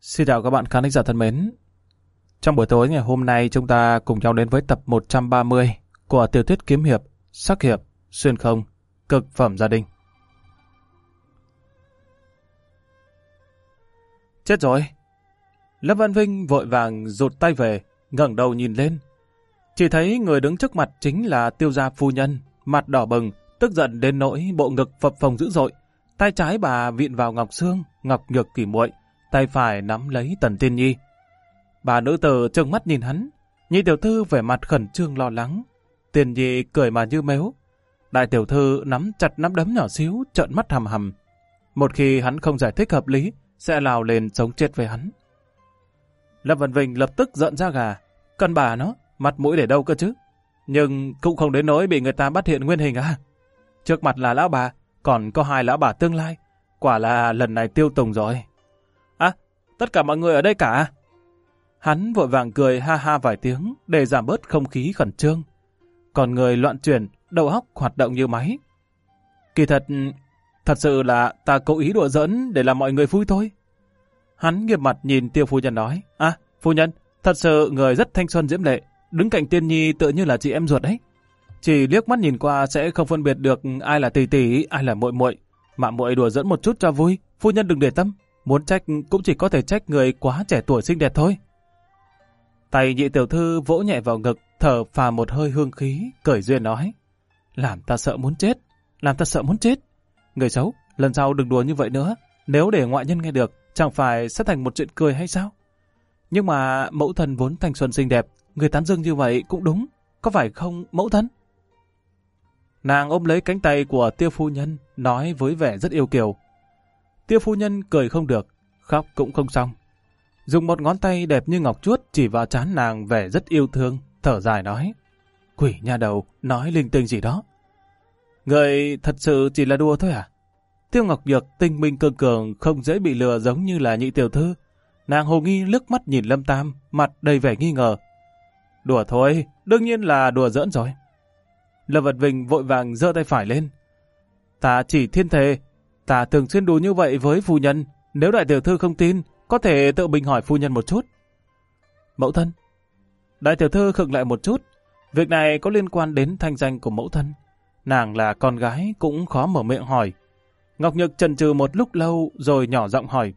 Xin chào các bạn khán giả thân mến. Trong buổi tối ngày hôm nay chúng ta cùng nhau đến với tập 130 của tiểu thuyết kiếm hiệp, sắc hiệp, xuyên không, cực phẩm gia đình. Chết rồi! Lâm Văn Vinh vội vàng rụt tay về, ngẩng đầu nhìn lên. Chỉ thấy người đứng trước mặt chính là Tiêu gia phu nhân, mặt đỏ bừng, tức giận đến nỗi bộ ngực phập phồng dữ dội. Tay trái bà vịn vào Ngọc Sương, Ngọc Nhược Kỳ muội, tay phải nắm lấy Tần Tiên Nhi. Bà nữ tử trừng mắt nhìn hắn, Nhị tiểu thư vẻ mặt khẩn trương lo lắng. Tiên Nhi cười mà như mếu. Đại tiểu thư nắm chặt nắm đấm nhỏ xíu, trợn mắt hằm hằm. Một khi hắn không giải thích hợp lý, sẽ lao lên sống chết với hắn. Lâm Văn Vinh lập tức giận ra gà. Con bà nó, mặt mũi để đâu cơ chứ? Nhưng cũng không đến nỗi bị người ta bắt hiện nguyên hình à? Trước mặt là lão bà, còn có hai lão bà tương lai. Quả là lần này tiêu tùng rồi. À, tất cả mọi người ở đây cả. Hắn vội vàng cười ha ha vài tiếng để giảm bớt không khí khẩn trương. Còn người loạn chuyển, đầu óc hoạt động như máy. Kỳ thật sự là ta cố ý đùa giỡn để làm mọi người vui thôi. Hắn nghiêm mặt nhìn Tiêu phu nhân nói, à, phu nhân, thật sự người rất thanh xuân diễm lệ, đứng cạnh Tiên Nhi tựa như là chị em ruột ấy. Chỉ liếc mắt nhìn qua sẽ không phân biệt được ai là tỷ tỷ, ai là muội muội. Mà muội đùa giỡn một chút cho vui, phu nhân đừng để tâm, muốn trách cũng chỉ có thể trách người quá trẻ tuổi xinh đẹp thôi. Tay Nhị tiểu thư vỗ nhẹ vào ngực, thở phà một hơi hương khí, cười duyên nói, làm ta sợ muốn chết, làm ta sợ muốn chết. Người xấu, lần sau đừng đùa như vậy nữa, nếu để ngoại nhân nghe được, chẳng phải sẽ thành một chuyện cười hay sao? Nhưng mà mẫu thân vốn thanh xuân xinh đẹp, người tán dương như vậy cũng đúng, có phải không mẫu thân? Nàng ôm lấy cánh tay của Tiêu phu nhân, nói với vẻ rất yêu kiều. Tiêu phu nhân cười không được, khóc cũng không xong. Dùng một ngón tay đẹp như ngọc chuốt chỉ vào trán nàng vẻ rất yêu thương, thở dài nói, quỷ nha đầu, nói linh tinh gì đó. Người thật sự chỉ là đùa thôi à? Tiêu Ngọc Nhược tinh minh cường cường, không dễ bị lừa giống như là Nhị tiểu thư. Nàng hồ nghi liếc mắt nhìn Lâm Tam, mặt đầy vẻ nghi ngờ. Đùa thôi, đương nhiên là đùa giỡn rồi. Lâm Vật Vinh vội vàng giơ tay phải lên. Ta chỉ thiên thề, ta thường xuyên đùa như vậy với phu nhân, nếu đại tiểu thư không tin, có thể tự mình hỏi phu nhân một chút. Mẫu thân. Đại tiểu thư khựng lại một chút, việc này có liên quan đến thanh danh của mẫu thân. Nàng là con gái cũng khó mở miệng hỏi. Ngọc Nhược chần chừ một lúc lâu rồi nhỏ giọng hỏi.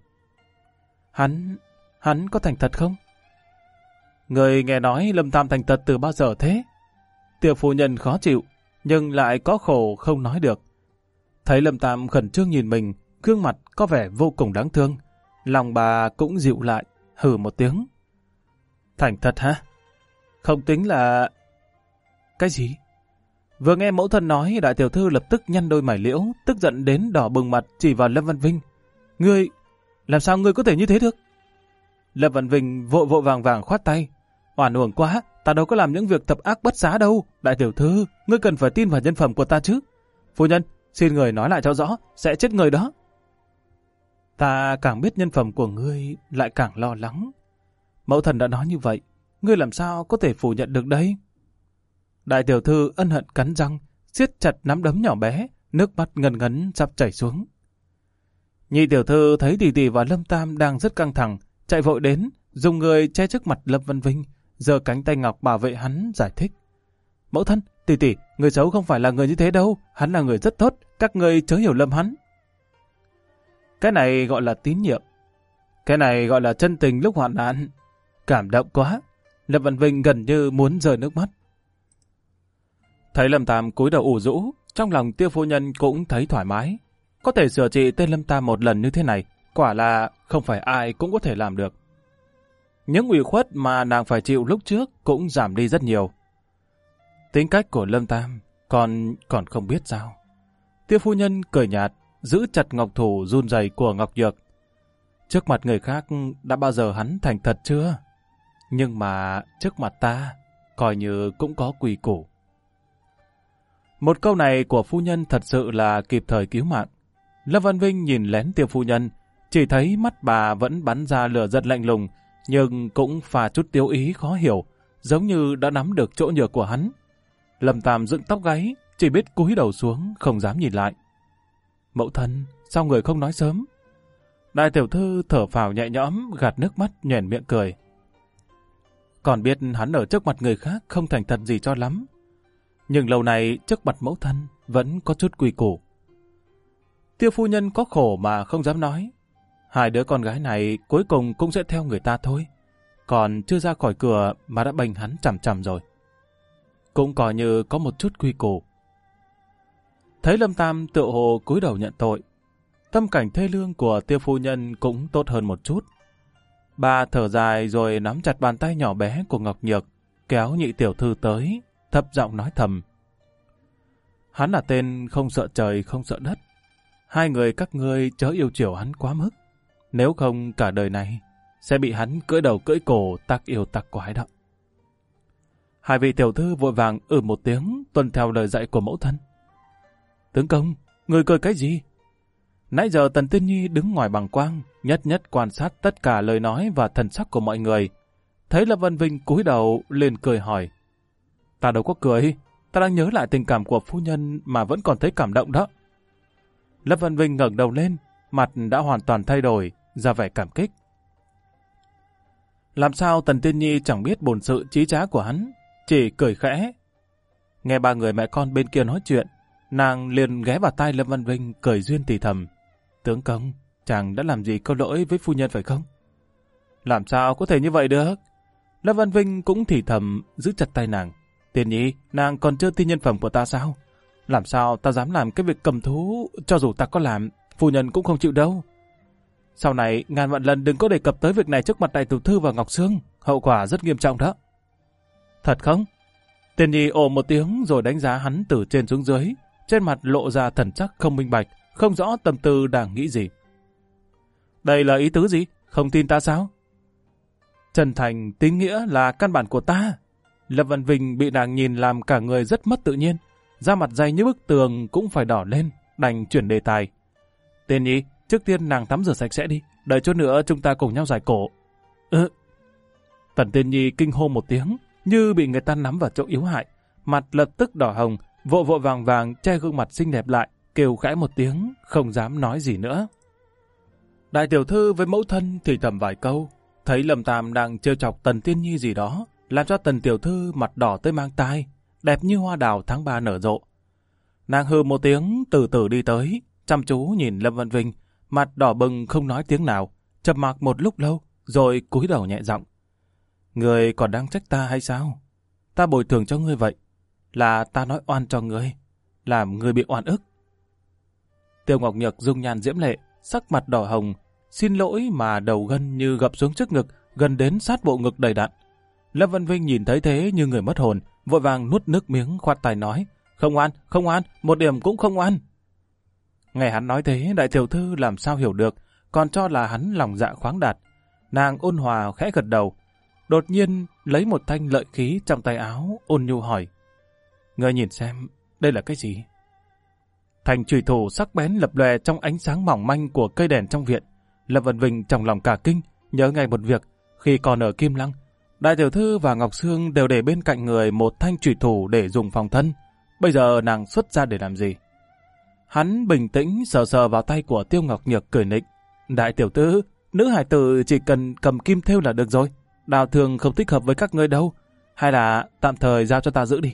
Hắn có thành thật không? Người nghe nói Lâm Tam thành thật từ bao giờ thế? Tiêu phu nhân khó chịu, nhưng lại có khổ không nói được. Thấy Lâm Tam khẩn trương nhìn mình, gương mặt có vẻ vô cùng đáng thương. Lòng bà cũng dịu lại, hừ một tiếng. Thành thật hả? Không tính là... Cái gì? Vừa nghe mẫu thân nói, đại tiểu thư lập tức nhăn đôi mày liễu, tức giận đến đỏ bừng mặt chỉ vào Lâm Văn Vinh. Ngươi, làm sao ngươi có thể như thế được? Lâm Văn Vinh vội vàng vàng khoát tay. Oan uổng quá, ta đâu có làm những việc thập ác bất xá đâu. Đại tiểu thư, ngươi cần phải tin vào nhân phẩm của ta chứ. Phu nhân, xin người nói lại cho rõ, sẽ chết người đó. Ta càng biết nhân phẩm của ngươi, lại càng lo lắng. Mẫu thần đã nói như vậy, ngươi làm sao có thể phủ nhận được đây? Đại tiểu thư ân hận cắn răng, siết chặt nắm đấm nhỏ bé, nước mắt ngần ngấn sắp chảy xuống. Nhị tiểu thư thấy tỷ tỷ và Lâm Tam đang rất căng thẳng, chạy vội đến, dùng người che trước mặt Lâm Văn Vinh, giơ cánh tay ngọc bảo vệ hắn, giải thích. Mẫu thân, tỷ tỷ, người xấu không phải là người như thế đâu, hắn là người rất tốt, các ngươi chớ hiểu lầm hắn. Cái này gọi là tín nhiệm. Cái này gọi là chân tình lúc hoạn nạn. Cảm động quá. Lâm Văn Vinh gần như muốn rơi nước mắt. Thấy Lâm Tam cúi đầu ủ rũ, trong lòng Tiêu phu nhân cũng thấy thoải mái. Có thể sửa trị tên Lâm Tam một lần như thế này, quả là không phải ai cũng có thể làm được. Những ủy khuất mà nàng phải chịu lúc trước cũng giảm đi rất nhiều. Tính cách của Lâm Tam còn không biết sao. Tiêu phu nhân cười nhạt, giữ chặt ngọc thủ run rẩy của Ngọc Nhược. Trước mặt người khác đã bao giờ hắn thành thật chưa? Nhưng mà trước mặt ta, coi như cũng có quy củ. Một câu này của phu nhân thật sự là kịp thời cứu mạng. Lâm Văn Vinh nhìn lén Tiêu phu nhân, chỉ thấy mắt bà vẫn bắn ra lửa giận lạnh lùng, nhưng cũng pha chút tiêu ý khó hiểu, giống như đã nắm được chỗ nhược của hắn. Lâm Tam dựng tóc gáy, chỉ biết cúi đầu xuống, không dám nhìn lại. Mẫu thân, sao người không nói sớm? Đại tiểu thư thở phào nhẹ nhõm, gạt nước mắt, nhoẻn miệng cười. Còn biết hắn ở trước mặt người khác không thành thật gì cho lắm. Nhưng lâu này trước mặt mẫu thân vẫn có chút quy củ. Tiêu phu nhân có khổ mà không dám nói. Hai đứa con gái này cuối cùng cũng sẽ theo người ta thôi. Còn chưa ra khỏi cửa mà đã bênh hắn chằm chằm rồi. Cũng coi như có một chút quy củ. Thấy Lâm Tam tựa hồ cúi đầu nhận tội, tâm cảnh thê lương của Tiêu phu nhân cũng tốt hơn một chút. Bà thở dài rồi nắm chặt bàn tay nhỏ bé của Ngọc Nhược, kéo nhị tiểu thư tới, thấp giọng nói thầm. Hắn là tên không sợ trời không sợ đất. Hai người các ngươi chớ yêu chiều hắn quá mức. Nếu không cả đời này sẽ bị hắn cưỡi đầu cưỡi cổ tắc yêu tắc quái đó. Hai vị tiểu thư vội vàng một tiếng tuân theo lời dạy của mẫu thân. Tướng công, người cười cái gì? Nãy giờ Tần Tiên Nhi đứng ngoài bàng quang, nhất nhất quan sát tất cả lời nói và thần sắc của mọi người. Thấy Lâm Văn Vinh cúi đầu liền cười hỏi. Ta đâu có cười, ta đang nhớ lại tình cảm của phu nhân mà vẫn còn thấy cảm động đó. Lâm Văn Vinh ngẩng đầu lên, mặt đã hoàn toàn thay đổi, ra vẻ cảm kích. Làm sao Tần Tiên Nhi chẳng biết bổn sự trí trá của hắn, chỉ cười khẽ. Nghe ba người mẹ con bên kia nói chuyện, nàng liền ghé vào tai Lâm Văn Vinh cười duyên thì thầm. Tướng công, chàng đã làm gì có lỗi với phu nhân phải không? Làm sao có thể như vậy được? Lâm Văn Vinh cũng thì thầm giữ chặt tay nàng. Tiên Nhi, nàng còn chưa tin nhân phẩm của ta sao? Làm sao ta dám làm cái việc cầm thú, cho dù ta có làm, phu nhân cũng không chịu đâu. Sau này, ngàn vạn lần đừng có đề cập tới việc này trước mặt đại tiểu thư và Ngọc Sương, hậu quả rất nghiêm trọng đó. Thật không? Tiên Nhi ồ một tiếng rồi đánh giá hắn từ trên xuống dưới, trên mặt lộ ra thần sắc không minh bạch, không rõ tâm tư đang nghĩ gì. Đây là ý tứ gì? Không tin ta sao? Chân thành, tín nghĩa là căn bản của ta. Lâm Văn Vinh bị nàng nhìn làm cả người rất mất tự nhiên, da mặt dày như bức tường cũng phải đỏ lên, đành chuyển đề tài. Tiên Nhi, trước tiên nàng tắm rửa sạch sẽ đi, đợi chút nữa chúng ta cùng nhau giải cổ. Tần Tiên Nhi kinh hô một tiếng, như bị người ta nắm vào chỗ yếu hại, mặt lập tức đỏ hồng, vội vội vàng vàng che gương mặt xinh đẹp lại, kêu khẽ một tiếng, không dám nói gì nữa. Đại tiểu thư với mẫu thân thì thầm vài câu, thấy Lâm Tam đang trêu chọc Tần Tiên Nhi gì đó, làm cho Tần tiểu thư mặt đỏ tới mang tai, đẹp như hoa đào tháng 3 nở rộ. Nàng hừ một tiếng từ từ đi tới, chăm chú nhìn Lâm Văn Vinh, mặt đỏ bừng không nói tiếng nào, trầm mặc một lúc lâu, rồi cúi đầu nhẹ giọng. Người còn đang trách ta hay sao? Ta bồi thường cho ngươi vậy, là ta nói oan cho ngươi, làm ngươi bị oan ức. Tiêu Ngọc Nhược dung nhan diễm lệ, sắc mặt đỏ hồng, xin lỗi mà đầu gân như gập xuống trước ngực, gần đến sát bộ ngực đầy đặn. Lâm Văn Vinh nhìn thấy thế như người mất hồn, vội vàng nuốt nước miếng khoát tay nói, không oan, một điểm cũng không oan. Nghe hắn nói thế, đại tiểu thư làm sao hiểu được, còn cho là hắn lòng dạ khoáng đạt. Nàng ôn hòa khẽ gật đầu, đột nhiên lấy một thanh lợi khí trong tay áo, ôn nhu hỏi. Ngươi nhìn xem, đây là cái gì? Thành chùy thủ sắc bén lập lòe trong ánh sáng mỏng manh của cây đèn trong viện. Lâm Văn Vinh trong lòng cả kinh, nhớ ngay một việc, khi còn ở Kim Lăng, đại tiểu thư và Ngọc Sương đều để bên cạnh người một thanh chùy thủ để dùng phòng thân. Bây giờ nàng xuất ra để làm gì? Hắn bình tĩnh sờ sờ vào tay của Tiêu Ngọc Nhược cười nịnh. Đại tiểu thư, nữ hải tử chỉ cần cầm kim thêu là được rồi. Đào thường không thích hợp với các ngươi đâu. Hay là tạm thời giao cho ta giữ đi.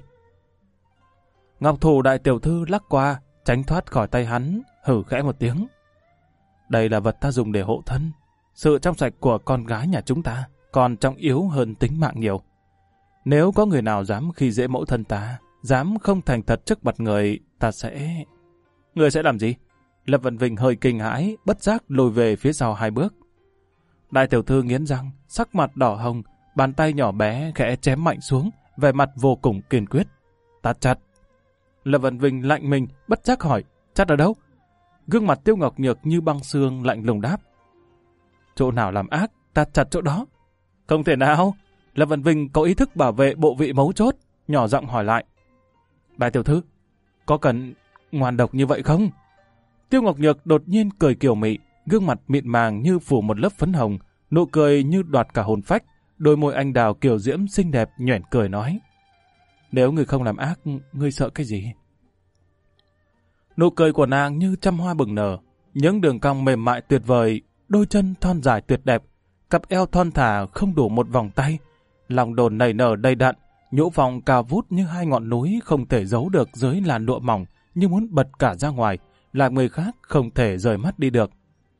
Ngọc thủ đại tiểu thư lắc qua, tránh thoát khỏi tay hắn, hử khẽ một tiếng. Đây là vật ta dùng để hộ thân. Sự trong sạch của con gái nhà chúng ta còn trọng yếu hơn tính mạng nhiều. Nếu có người nào dám khi dễ mẫu thân ta, dám không thành thật trước mặt người, ta sẽ... Người sẽ làm gì? Lâm Văn Vinh hơi kinh hãi, bất giác lùi về phía sau 2 bước. Đại tiểu thư nghiến răng, sắc mặt đỏ hồng, bàn tay nhỏ bé khẽ chém mạnh xuống, vẻ mặt vô cùng kiên quyết. Ta chặt. Lâm Văn Vinh lạnh mình, bất giác hỏi, chặt ở đâu? Gương mặt Tiêu Ngọc Nhược như băng xương lạnh lùng đáp. Chỗ nào làm ác, ta chặt chỗ đó. Không thể nào. Lâm Văn Vinh có ý thức bảo vệ bộ vị mấu chốt, nhỏ giọng hỏi lại. Đại tiểu thư, có cần ngoan độc như vậy không? Tiêu Ngọc Nhược đột nhiên cười kiều mị, gương mặt mịn màng như phủ một lớp phấn hồng, nụ cười như đoạt cả hồn phách, đôi môi anh đào kiều diễm xinh đẹp nhoẻn cười nói. Nếu người không làm ác, ngươi sợ cái gì? Nụ cười của nàng như trăm hoa bừng nở, những đường cong mềm mại tuyệt vời, đôi chân thon dài tuyệt đẹp, cặp eo thon thả không đủ một vòng tay, lòng đồn nảy nở đầy đặn, nhũ vòng cao vút như hai ngọn núi không thể giấu được dưới làn lụa mỏng, như muốn bật cả ra ngoài, làm người khác không thể rời mắt đi được.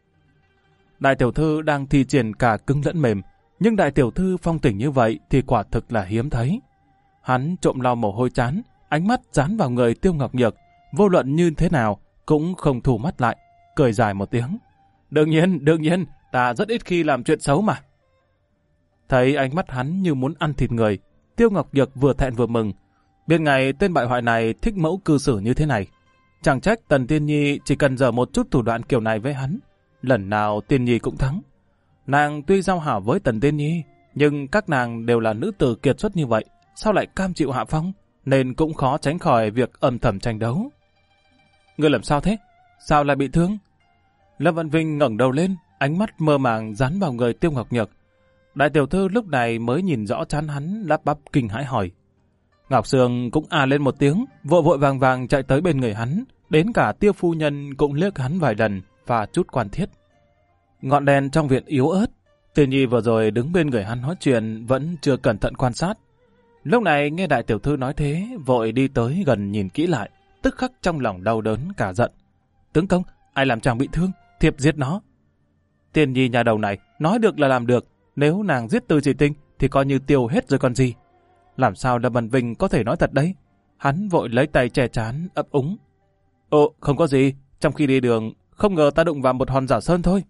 Đại tiểu thư đang thi triển cả cứng lẫn mềm, nhưng đại tiểu thư phong tình như vậy thì quả thực là hiếm thấy. Hắn trộm lau mồ hôi trán, ánh mắt dán vào người Tiêu Ngọc Nhược, vô luận như thế nào cũng không thu mắt lại, cười dài một tiếng. Đương nhiên, ta rất ít khi làm chuyện xấu mà. Thấy ánh mắt hắn như muốn ăn thịt người, Tiêu Ngọc Nhược vừa thẹn vừa mừng. Biết ngày tên bại hoại này thích mẫu cư xử như thế này. Chẳng trách Tần Tiên Nhi chỉ cần dở một chút thủ đoạn kiểu này với hắn, lần nào Tiên Nhi cũng thắng. Nàng tuy giao hảo với Tần Tiên Nhi, nhưng các nàng đều là nữ tử kiệt xuất như vậy, sao lại cam chịu hạ phong, nên cũng khó tránh khỏi việc âm thầm tranh đấu. Ngươi làm sao thế? Sao lại bị thương? Lâm Vạn Vinh ngẩng đầu lên, ánh mắt mơ màng dán vào người Tiêu Ngọc Nhược. Đại tiểu thư lúc này mới nhìn rõ trán hắn, lắp bắp kinh hãi hỏi. Ngọc Sương cũng lên một tiếng, vội vội vàng vàng chạy tới bên người hắn, đến cả Tiêu phu nhân cũng liếc hắn vài lần và chút quan thiết. Ngọn đèn trong viện yếu ớt, Tiên Nhi vừa rồi đứng bên người hắn nói chuyện vẫn chưa cẩn thận quan sát. Lúc này nghe đại tiểu thư nói thế, vội đi tới gần nhìn kỹ lại, tức khắc trong lòng đau đớn cả giận. Tướng công, ai làm chàng bị thương, thiếp giết nó. Tiên Nhi nhà đầu này, nói được là làm được, nếu nàng giết Từ Chỉ Tinh thì coi như tiêu hết rồi còn gì. Làm sao Lâm Vân Vinh có thể nói thật đấy? Hắn vội lấy tay che trán, ấp úng. Ồ, không có gì, trong khi đi đường, không ngờ ta đụng vào một hòn giả sơn thôi.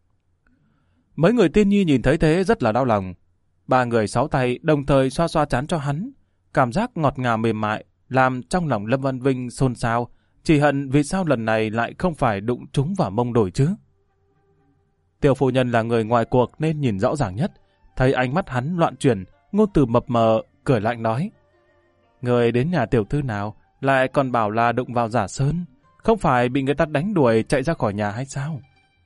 Mấy người Tiên Nhi nhìn thấy thế rất là đau lòng. Ba người sáu tay đồng thời xoa xoa trán cho hắn, cảm giác ngọt ngào mềm mại, làm trong lòng Lâm Vân Vinh xôn xao, chỉ hận vì sao lần này lại không phải đụng trúng vào mông đổi chứ. Tiêu phu nhân là người ngoài cuộc nên nhìn rõ ràng nhất, thấy ánh mắt hắn loạn chuyển, ngôn từ mập mờ, cười lạnh nói. Người đến nhà tiểu thư nào lại còn bảo là đụng vào giả sơn, không phải bị người ta đánh đuổi chạy ra khỏi nhà hay sao?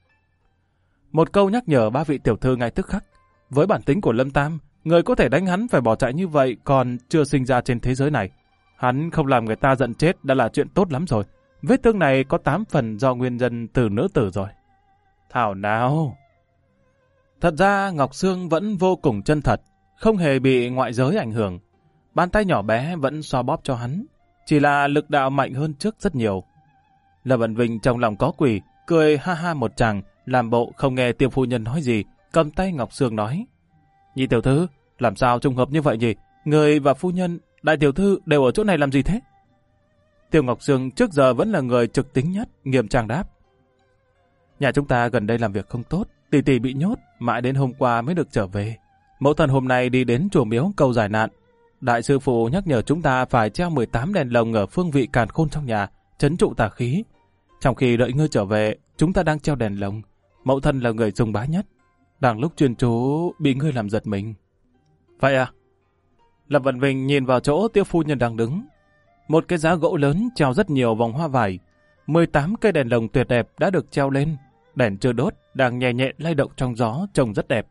Một câu nhắc nhở ba vị tiểu thư ngay tức khắc. Với bản tính của Lâm Tam, người có thể đánh hắn phải bỏ chạy như vậy còn chưa sinh ra trên thế giới này. Hắn không làm người ta giận chết đã là chuyện tốt lắm rồi. Vết thương này có 8 phần do nguyên nhân từ nữ tử rồi. Thảo nào! Thật ra Ngọc Sương vẫn vô cùng chân thật, không hề bị ngoại giới ảnh hưởng. Bàn tay nhỏ bé vẫn xoa bóp cho hắn, chỉ là lực đạo mạnh hơn trước rất nhiều. Lâm Vân Vinh trong lòng có quỷ, cười ha ha một tràng, làm bộ không nghe Tiêu phu nhân nói gì, cầm tay Ngọc Sương nói. Nhị tiểu thư, làm sao trùng hợp như vậy nhỉ? Người và phu nhân, đại tiểu thư đều ở chỗ này làm gì thế? Tiêu Ngọc Sương trước giờ vẫn là người trực tính nhất, nghiêm trang đáp. Nhà chúng ta gần đây làm việc không tốt, tỷ tỷ bị nhốt, mãi đến hôm qua mới được trở về. Mẫu thần hôm nay đi đến chùa miếu cầu giải nạn. Đại sư phụ nhắc nhở chúng ta phải treo 18 đèn lồng ở phương vị càn khôn trong nhà, trấn trụ tà khí. Trong khi đợi ngươi trở về, chúng ta đang treo đèn lồng. Mẫu thân là người dùng bá nhất. Đang lúc chuyên chú bị ngươi làm giật mình. Vậy à? Lâm Vân Vinh nhìn vào chỗ Tiêu phu nhân đang đứng. Một cái giá gỗ lớn treo rất nhiều vòng hoa vải. 18 cây đèn lồng tuyệt đẹp đã được treo lên. Đèn chưa đốt, đang nhẹ nhẹ lay động trong gió, trông rất đẹp.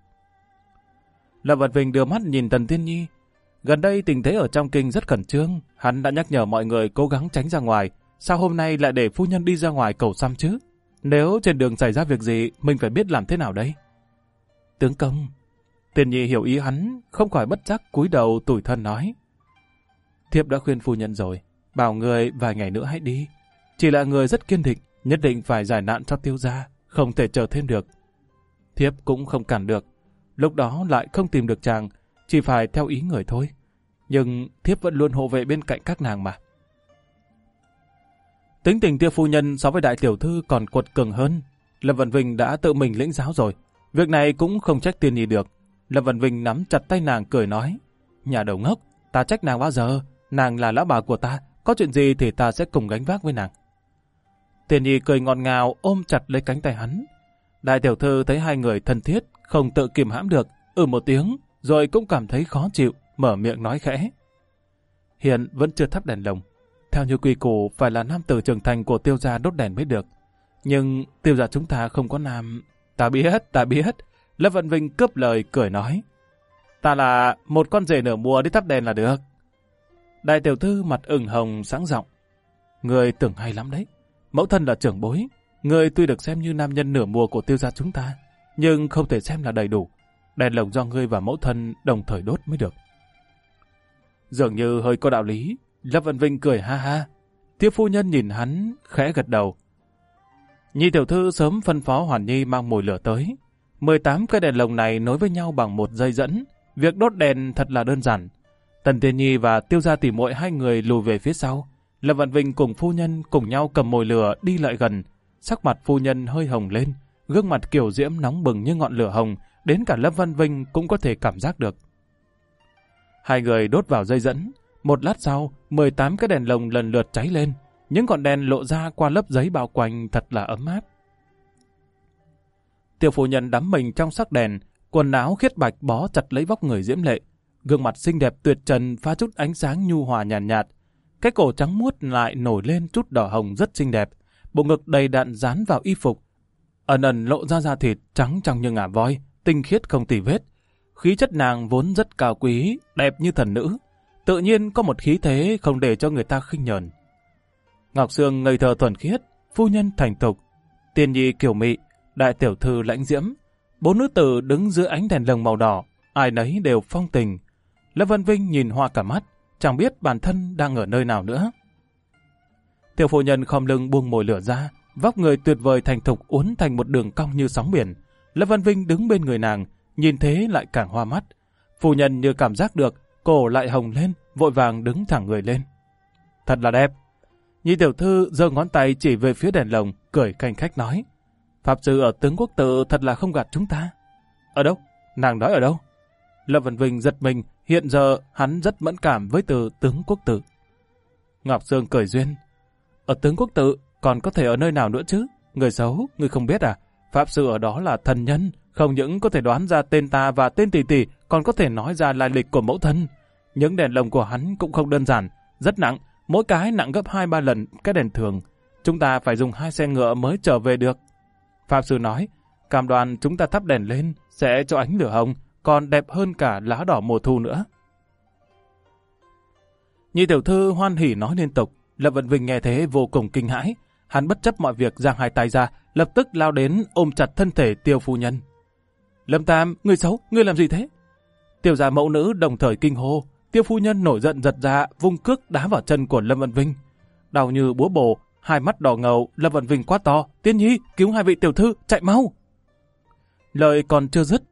Lâm Vân Vinh đưa mắt nhìn Tần Tiên Nhi. Gần đây tình thế ở trong kinh rất khẩn trương. Hắn đã nhắc nhở mọi người cố gắng tránh ra ngoài. Sao hôm nay lại để phu nhân đi ra ngoài cầu xăm chứ? Nếu trên đường xảy ra việc gì, mình phải biết làm thế nào đây? Tướng công. Tiên Nhi hiểu ý hắn, không khỏi bất giác cúi đầu tủi thân nói. Thiếp đã khuyên phu nhân rồi, bảo người vài ngày nữa hãy đi. Chỉ là người rất kiên định, nhất định phải giải nạn cho Tiêu gia, không thể chờ thêm được. Thiếp cũng không cản được, lúc đó lại không tìm được chàng, chỉ phải theo ý người thôi. Nhưng thiếp vẫn luôn hộ vệ bên cạnh các nàng mà. Tính tình Tiêu phu nhân so với đại tiểu thư còn quật cường hơn. Lâm Vân Vinh đã tự mình lĩnh giáo rồi, việc này cũng không trách Tiên Nhi được. Lâm Vân Vinh nắm chặt tay nàng cười nói. Nhà đầu ngốc, ta trách nàng bao giờ? Nàng là lão bà của ta, có chuyện gì thì ta sẽ cùng gánh vác với nàng. Tiên Nhi cười ngọt ngào ôm chặt lấy cánh tay hắn. Đại tiểu thư thấy hai người thân thiết, không tự kiềm hãm được, một tiếng, rồi cũng cảm thấy khó chịu, mở miệng nói khẽ. Hiện vẫn chưa thắp đèn lồng. Theo như quy củ phải là nam tử trưởng thành của Tiêu gia đốt đèn mới được. Nhưng Tiêu gia chúng ta không có nam. Ta biết. Lâm Vân Vinh cướp lời cười nói. Ta là một con rể nửa mùa đi thắp đèn là được. Đại tiểu thư mặt ửng hồng sáng giọng. Người tưởng hay lắm đấy. Mẫu thân là trưởng bối. Người tuy được xem như nam nhân nửa mùa của Tiêu gia chúng ta, nhưng không thể xem là đầy đủ. Đèn lồng do ngươi và mẫu thân đồng thời đốt mới được. Dường như hơi có đạo lý. Lâm Vân Vinh cười ha ha. Tiêu phu nhân nhìn hắn, khẽ gật đầu. Nhị tiểu thư sớm phân phó Hoàn Nhi mang mồi lửa tới. 18 cái đèn lồng này nối với nhau bằng một dây dẫn. Việc đốt đèn thật là đơn giản. Tần Tiên Nhi và Tiêu gia tỉ muội hai người lùi về phía sau. Lâm Vân Vinh cùng phu nhân cùng nhau cầm mồi lửa đi lại gần. Sắc mặt phu nhân hơi hồng lên, gương mặt kiều diễm nóng bừng như ngọn lửa hồng, đến cả Lâm Vân Vinh cũng có thể cảm giác được. Hai người đốt vào dây dẫn. Một lát sau, 18 cái đèn lồng lần lượt cháy lên. Những ngọn đèn lộ ra qua lớp giấy bao quanh thật là ấm áp. Tiểu phu nhân đắm mình trong sắc đèn, quần áo khiết bạch bó chặt lấy vóc người diễm lệ, gương mặt xinh đẹp tuyệt trần pha chút ánh sáng nhu hòa nhàn nhạt, cái cổ trắng muốt lại nổi lên chút đỏ hồng rất xinh đẹp, bộ ngực đầy đặn dán vào y phục, ẩn ẩn lộ ra da thịt trắng trong như ngà voi, tinh khiết không tì vết. Khí chất nàng vốn rất cao quý, đẹp như thần nữ, tự nhiên có một khí thế không để cho người ta khinh nhờn. Ngọc Sương ngây thơ thuần khiết, phu nhân thành thục, Tiên Nhi kiều mị, đại tiểu thư lãnh diễm, bốn nữ tử đứng dưới ánh đèn lồng màu đỏ, ai nấy đều phong tình. Lâm Vân Vinh nhìn hoa cả mắt, chẳng biết bản thân đang ở nơi nào nữa. Tiểu phu nhân khom lưng buông mồi lửa ra, vóc người tuyệt vời thành thục uốn thành một đường cong như sóng biển. Lâm Vân Vinh đứng bên người nàng, nhìn thế lại càng hoa mắt. Phu nhân như cảm giác được, cổ lại hồng lên, vội vàng đứng thẳng người lên. Thật là đẹp. Nhị tiểu thư giơ ngón tay chỉ về phía đèn lồng, cười khanh khách nói. Pháp sư ở Tướng Quốc Tự thật là không gạt chúng ta. Ở đâu? Nàng nói ở đâu? Lâm Vân Vinh giật mình, hiện giờ hắn rất mẫn cảm với từ Tướng Quốc Tự. Ngọc Sương cười duyên. Ở Tướng Quốc Tự còn có thể ở nơi nào nữa chứ? Người xấu, người không biết à? Pháp sư ở đó là thần nhân, không những có thể đoán ra tên ta và tên tỷ tỷ, còn có thể nói ra lai lịch của mẫu thân. Những đèn lồng của hắn cũng không đơn giản, rất nặng, mỗi cái nặng gấp 2-3 lần cái đèn thường. Chúng ta phải dùng 2 xe ngựa mới trở về được. Pháp sư nói, cam đoan chúng ta thắp đèn lên sẽ cho ánh lửa hồng, còn đẹp hơn cả lá đỏ mùa thu nữa. Nhị tiểu thư hoan hỉ nói liên tục. Lâm Vân Vinh nghe thế vô cùng kinh hãi. Hắn bất chấp mọi việc giang hai tay ra, lập tức lao đến ôm chặt thân thể Tiêu phu nhân. Lâm Tam, người xấu, người làm gì thế? Tiêu gia mẫu nữ đồng thời kinh hô. Tiêu phu nhân nổi giận giật ra, vung cước đá vào chân của Lâm Vân Vinh. Đau như búa bổ, hai mắt đỏ ngầu, Lâm Vân Vinh quát to. Tiên Nhi, cứu hai vị tiểu thư, chạy mau. Lời còn chưa dứt.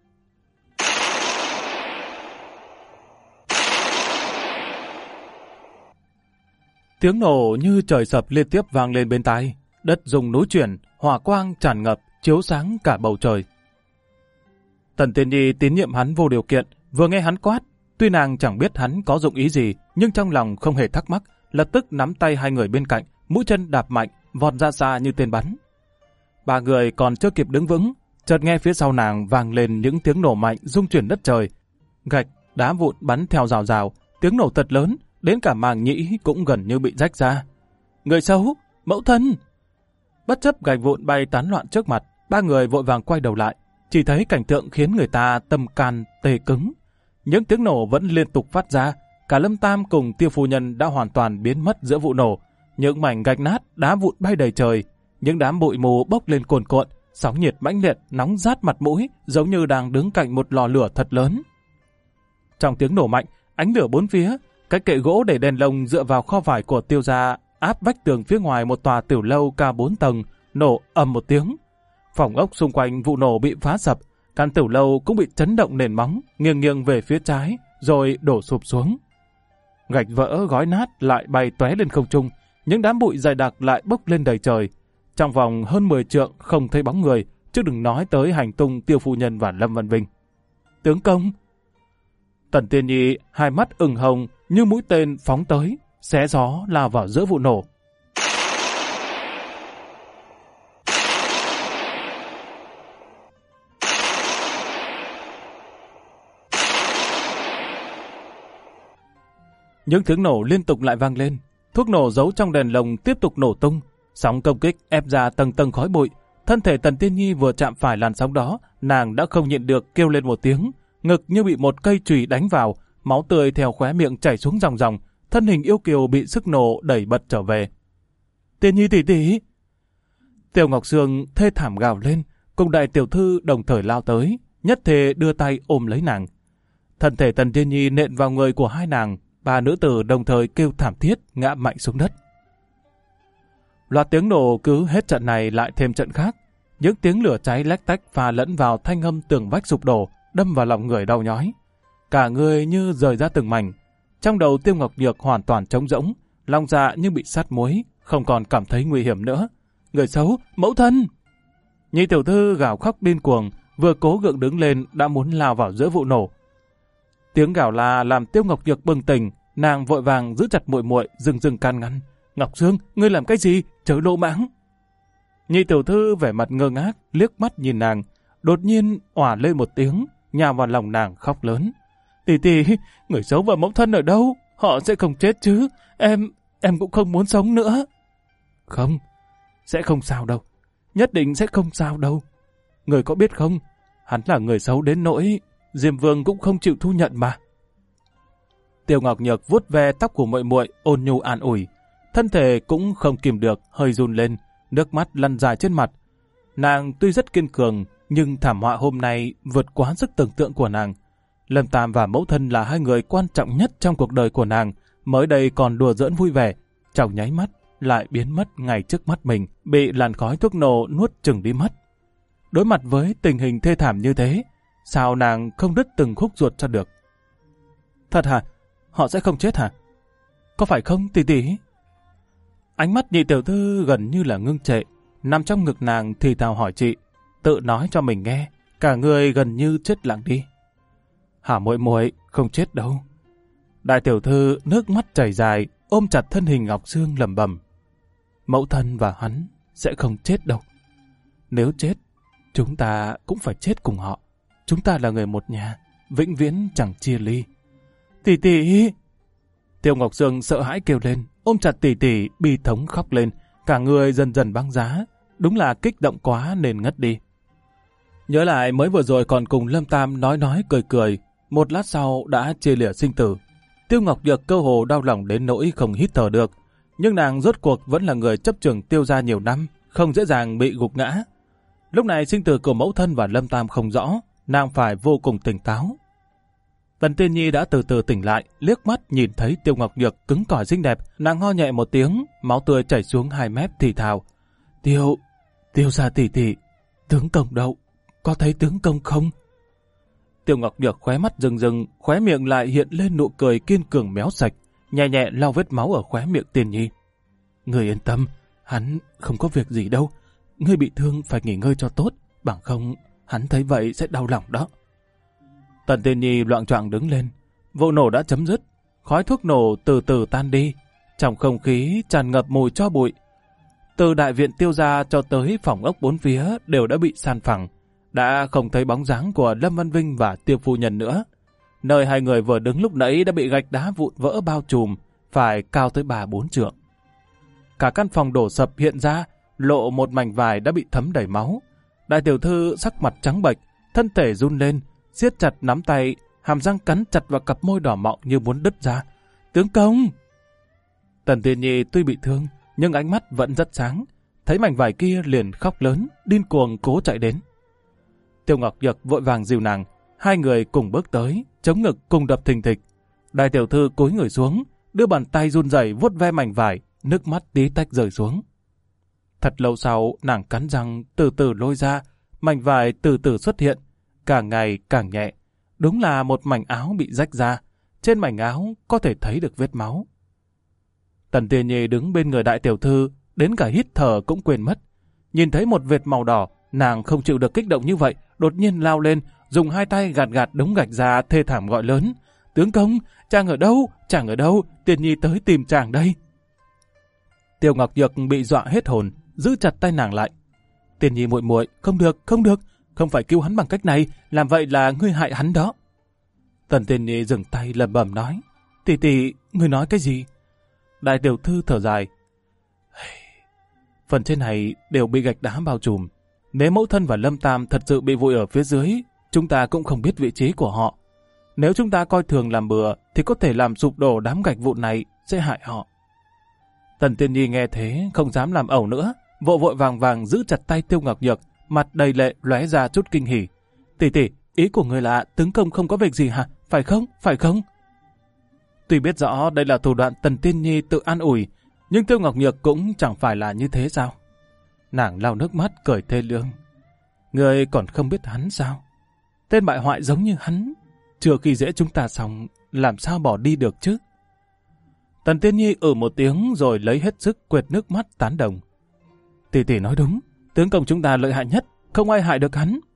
Tiếng nổ như trời sập liên tiếp vang lên bên tai, đất rung núi chuyển, hỏa quang tràn ngập, chiếu sáng cả bầu trời. Tần Tiên Nhi tín nhiệm hắn vô điều kiện, vừa nghe hắn quát, tuy nàng chẳng biết hắn có dụng ý gì, nhưng trong lòng không hề thắc mắc, lập tức nắm tay hai người bên cạnh, mũi chân đạp mạnh, vọt ra xa như tên bắn. Ba người còn chưa kịp đứng vững, chợt nghe phía sau nàng vang lên những tiếng nổ mạnh rung chuyển đất trời, gạch, đá vụn bắn theo rào rào, tiếng nổ thật lớn. Đến cả màng nhĩ cũng gần như bị rách ra. Người xấu, mẫu thân! Bất chấp gạch vụn bay tán loạn trước mặt, ba người vội vàng quay đầu lại. Chỉ thấy cảnh tượng khiến người ta tâm can tê cứng. Những tiếng nổ vẫn liên tục phát ra. Cả Lâm Tam cùng Tiêu phu nhân đã hoàn toàn biến mất giữa vụ nổ. Những mảnh gạch nát, đá vụn bay đầy trời. Những đám bụi mù bốc lên cuồn cuộn, sóng nhiệt mãnh liệt, nóng rát mặt mũi, giống như đang đứng cạnh một lò lửa thật lớn. Trong tiếng nổ mạnh, ánh lửa bốn phía, cái kệ gỗ để đèn lồng dựa vào kho vải của Tiêu gia áp vách tường phía ngoài một tòa tiểu lâu cao 4 tầng, nổ ầm một tiếng. Phòng ốc xung quanh vụ nổ bị phá sập, căn tiểu lâu cũng bị chấn động nền móng, nghiêng nghiêng về phía trái, rồi đổ sụp xuống. Gạch vỡ gói nát lại bay tóe lên không trung, những đám bụi dày đặc lại bốc lên đầy trời. Trong vòng hơn 10 trượng không thấy bóng người, chứ đừng nói tới hành tung Tiêu phu nhân và Lâm Vân Vinh. Tướng công! Tần Tiên Nhi hai mắt ửng hồng như mũi tên phóng tới, xé gió lao vào giữa vụ nổ. Những tiếng nổ liên tục lại vang lên, thuốc nổ giấu trong đèn lồng tiếp tục nổ tung, sóng công kích ép ra tầng tầng khói bụi. Thân thể Tần Tiên Nhi vừa chạm phải làn sóng đó, nàng đã không nhịn được kêu lên một tiếng, ngực như bị một cây chùy đánh vào, máu tươi theo khóe miệng chảy xuống ròng ròng, thân hình yêu kiều bị sức nổ đẩy bật trở về. Tiên Nhi tỷ tỷ! Tiêu Ngọc Sương thê thảm gào lên, cùng đại tiểu thư đồng thời lao tới, nhất thể đưa tay ôm lấy nàng. Thân thể Tần Tiên Nhi nện vào người của hai nàng, ba nữ tử đồng thời kêu thảm thiết ngã mạnh xuống đất. Loạt tiếng nổ cứ hết trận này lại thêm trận khác, những tiếng lửa cháy lách tách pha lẫn vào thanh âm tường vách sụp đổ, đâm vào lòng người đau nhói. Cả người như rời ra từng mảnh. Trong đầu Tiêu Ngọc Nhược hoàn toàn trống rỗng, lòng dạ như bị sát muối, không còn cảm thấy nguy hiểm nữa. Người xấu, mẫu thân! Nhị tiểu thư gào khóc điên cuồng, vừa cố gượng đứng lên đã muốn lao vào giữa vụ nổ. Tiếng gào la làm Tiêu Ngọc Nhược bừng tỉnh, nàng vội vàng giữ chặt muội muội, dừng can ngăn. Ngọc Sương, ngươi làm cái gì? Chớ lỗ mãng! Nhị tiểu thư vẻ mặt ngơ ngác, liếc mắt nhìn nàng, đột nhiên òa lên một tiếng, nhào vào lòng nàng khóc lớn. Tỷ tỷ, người xấu và mẫu thân ở đâu? Họ sẽ không chết chứ? Em cũng không muốn sống nữa. Không, sẽ không sao đâu. Nhất định sẽ không sao đâu. Người có biết không? Hắn là người xấu đến nỗi Diêm Vương cũng không chịu thu nhận mà. Tiêu Ngọc Nhược vuốt ve tóc của muội muội, ôn nhu an ủi. Thân thể cũng không kìm được, hơi run lên, nước mắt lăn dài trên mặt. Nàng tuy rất kiên cường, nhưng thảm họa hôm nay vượt quá sức tưởng tượng của nàng. Lâm Tam và mẫu thân là hai người quan trọng nhất trong cuộc đời của nàng, mới đây còn đùa giỡn vui vẻ, trong nháy mắt lại biến mất ngay trước mắt mình, bị làn khói thuốc nổ nuốt chửng đi mất. Đối mặt với tình hình thê thảm như thế, sao nàng không đứt từng khúc ruột cho được? Thật hả? Họ sẽ không chết hả? Có phải không, tỷ tỷ? Ánh mắt nhị tiểu thư gần như là ngưng trệ, nằm trong ngực nàng thì thào hỏi chị, tự nói cho mình nghe, cả người gần như chết lặng đi. Hả muội muội, không chết đâu. Đại tiểu thư nước mắt chảy dài, ôm chặt thân hình Ngọc Sương lẩm bẩm. Mẫu thân và hắn sẽ không chết đâu. Nếu chết, chúng ta cũng phải chết cùng họ. Chúng ta là người một nhà, vĩnh viễn chẳng chia ly. Tỷ tỷ! Tiêu Ngọc Sương sợ hãi kêu lên, ôm chặt tỷ tỷ, bi thống khóc lên, cả người dần dần băng giá. Đúng là kích động quá nên ngất đi. Nhớ lại mới vừa rồi còn cùng Lâm Tam nói cười, một lát sau đã chia lìa sinh tử. Tiêu Ngọc Nhược cơ hồ đau lòng đến nỗi không hít thở được, nhưng nàng rốt cuộc vẫn là người chấp trường Tiêu gia nhiều năm, không dễ dàng bị gục ngã. Lúc này sinh tử của mẫu thân và Lâm Tam không rõ, nàng phải vô cùng tỉnh táo. Tần Tiên Nhi đã từ từ tỉnh lại, liếc mắt nhìn thấy Tiêu Ngọc Nhược cứng cỏi xinh đẹp, nàng ho nhẹ một tiếng, máu tươi chảy xuống hai mép thì thào. Tiêu gia tỷ tỷ, tướng công đâu? Có thấy tướng công không? Tiêu Ngọc Nhược khóe mắt rừng, khóe miệng lại hiện lên nụ cười kiên cường méo sạch, nhẹ nhẹ lau vết máu ở khóe miệng Tiên Nhi. Ngươi yên tâm, hắn không có việc gì đâu. Ngươi bị thương phải nghỉ ngơi cho tốt, bằng không hắn thấy vậy sẽ đau lòng đó. Tần Tiên Nhi loạng choạng đứng lên. Vụ nổ đã chấm dứt, khói thuốc nổ từ từ tan đi, trong không khí tràn ngập mùi tro bụi. Từ đại viện Tiêu gia cho tới phòng ốc bốn phía đều đã bị san phẳng, đã không thấy bóng dáng của Lâm Văn Vinh và Tiêu phu nhân nữa. Nơi hai người vừa đứng lúc nãy đã bị gạch đá vụn vỡ bao trùm, phải cao tới 3-4 trượng. Cả căn phòng đổ sập hiện ra, lộ một mảnh vải đã bị thấm đầy máu. Đại tiểu thư sắc mặt trắng bệch, thân thể run lên, siết chặt nắm tay, hàm răng cắn chặt vào cặp môi đỏ mọng như muốn đứt ra. Tướng công! Tần Tiên Nhi tuy bị thương, nhưng ánh mắt vẫn rất sáng. Thấy mảnh vải kia liền khóc lớn, điên cuồng cố chạy đến. Tiêu Ngọc Nhược vội vàng dìu nàng, hai người cùng bước tới, chống ngực cùng đập thình thịch. Đại tiểu thư cúi người xuống, đưa bàn tay run rẩy vuốt ve mảnh vải, nước mắt tí tách rơi xuống. Thật lâu sau, nàng cắn răng từ từ lôi ra, mảnh vải từ từ xuất hiện, càng ngày càng nhẹ. Đúng là một mảnh áo bị rách ra, trên mảnh áo có thể thấy được vết máu. Tần Tiên Nhi đứng bên người đại tiểu thư, đến cả hít thở cũng quên mất. Nhìn thấy một vệt màu đỏ, nàng không chịu được kích động như vậy, đột nhiên lao lên, dùng hai tay gạt đống gạch ra, thê thảm gọi lớn. Tướng công, chàng ở đâu? Chàng ở đâu? Tiên Nhi tới tìm chàng đây. Tiêu Ngọc Nhược bị dọa hết hồn, giữ chặt tay nàng lại. Tiên Nhi muội muội, không được, không phải cứu hắn bằng cách này, làm vậy là ngươi hại hắn đó. Tần Tiên Nhi dừng tay lẩm bẩm nói. Tỷ tỷ, ngươi nói cái gì? Đại tiểu thư thở dài. Phần trên này đều bị gạch đá bao trùm. Nếu mẫu thân và Lâm Tam thật sự bị vùi ở phía dưới, chúng ta cũng không biết vị trí của họ. Nếu chúng ta coi thường làm bừa, thì có thể làm sụp đổ đám gạch vụn này, sẽ hại họ. Tần Tiên Nhi nghe thế, không dám làm ẩu nữa, vội vàng giữ chặt tay Tiêu Ngọc Nhược, mặt đầy lệ lóe ra chút kinh hỉ. Tỷ tỷ, ý của người là tướng công không có việc gì hả? Phải không? Phải không? Tuy biết rõ đây là thủ đoạn Tần Tiên Nhi tự an ủi, nhưng Tiêu Ngọc Nhược cũng chẳng phải là như thế sao? Nàng lau nước mắt cười thê lương. Người còn không biết hắn sao? Tên bại hoại giống như hắn, chưa khi dễ chúng ta xong, làm sao bỏ đi được chứ? Tần Tiên Nhi một tiếng rồi lấy hết sức quệt nước mắt tán đồng. Tỷ tỷ nói đúng, tướng công chúng ta lợi hại nhất, không ai hại được hắn.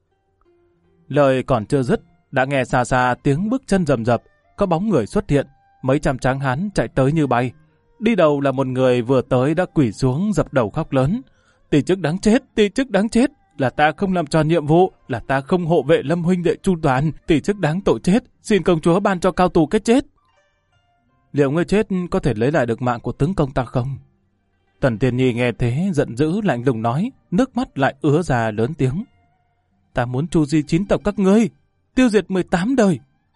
Lời còn chưa dứt, đã nghe xa xa tiếng bước chân rầm rập, có bóng người xuất hiện, mấy trăm tráng hán chạy tới như bay. Đi đầu là một người vừa tới đã quỳ xuống dập đầu khóc lớn. Tỷ chức đáng chết, tỷ chức đáng chết, là ta không làm tròn nhiệm vụ, là ta không hộ vệ Lâm huynh đệ chu toàn, tỷ chức đáng tội chết, xin công chúa ban cho cao tù cái chết. Liệu ngươi chết có thể lấy lại được mạng của tướng công ta không? Tần Tiên Nhi nghe thế giận dữ lạnh lùng nói, nước mắt lại ứa ra lớn tiếng. Ta muốn tru di 9 tộc các ngươi, tiêu diệt 18 đời.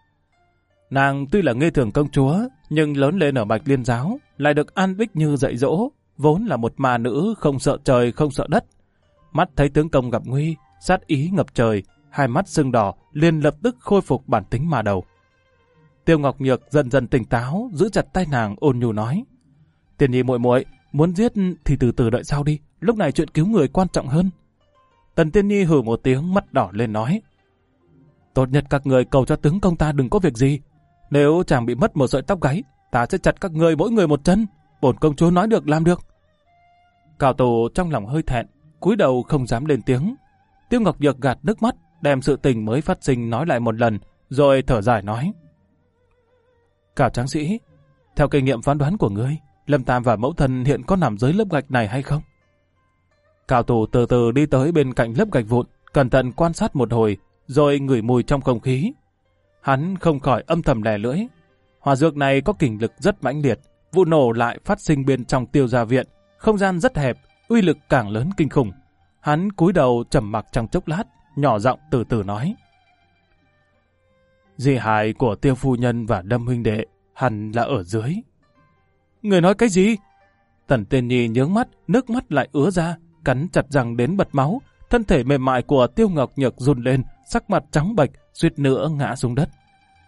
Nàng tuy là nghê thường công chúa, nhưng lớn lên ở Bạch Liên giáo, lại được An Bích Như dạy dỗ, vốn là một ma nữ không sợ trời không sợ đất. Mắt thấy tướng công gặp nguy, sát ý ngập trời, hai mắt sưng đỏ, liền lập tức khôi phục bản tính ma đầu. Tiêu Ngọc Nhược dần dần tỉnh táo, giữ chặt tay nàng ôn nhu nói: Tiên Nhi muội muội, muốn giết thì từ từ đợi sau đi, lúc này chuyện cứu người quan trọng hơn. Tần Tiên Nhi hừ một tiếng, mắt đỏ lên nói: Tốt nhất các người cầu cho tướng công ta đừng có việc gì. Nếu chàng bị mất một sợi tóc gáy, ta sẽ chặt các người mỗi người một chân. Bổn công chúa nói được làm được. Cao Tù trong lòng hơi thẹn, cúi đầu không dám lên tiếng. Tiêu Ngọc Nhược gạt nước mắt, đem sự tình mới phát sinh nói lại một lần, rồi thở dài nói: Cao tráng sĩ, theo kinh nghiệm phán đoán của ngươi, Lâm Tam và mẫu thân hiện có nằm dưới lớp gạch này hay không? Cao Tù từ từ đi tới bên cạnh lớp gạch vụn, cẩn thận quan sát một hồi, rồi ngửi mùi trong không khí. Hắn không khỏi âm thầm lè lưỡi. Hỏa dược này có kình lực rất mãnh liệt, vụ nổ lại phát sinh bên trong Tiêu gia viện, không gian rất hẹp, uy lực càng lớn kinh khủng. Hắn cúi đầu trầm mặc trong chốc lát, nhỏ giọng từ từ nói: Di hài của Tiêu phu nhân và Lâm huynh đệ hẳn là ở dưới. Người nói cái gì? Tần Tiên Nhi nhướng mắt, nước mắt lại ứa ra, cắn chặt răng đến bật máu. Thân thể mềm mại của Tiêu Ngọc Nhược run lên, sắc mặt trắng bệch, suýt nữa ngã xuống đất.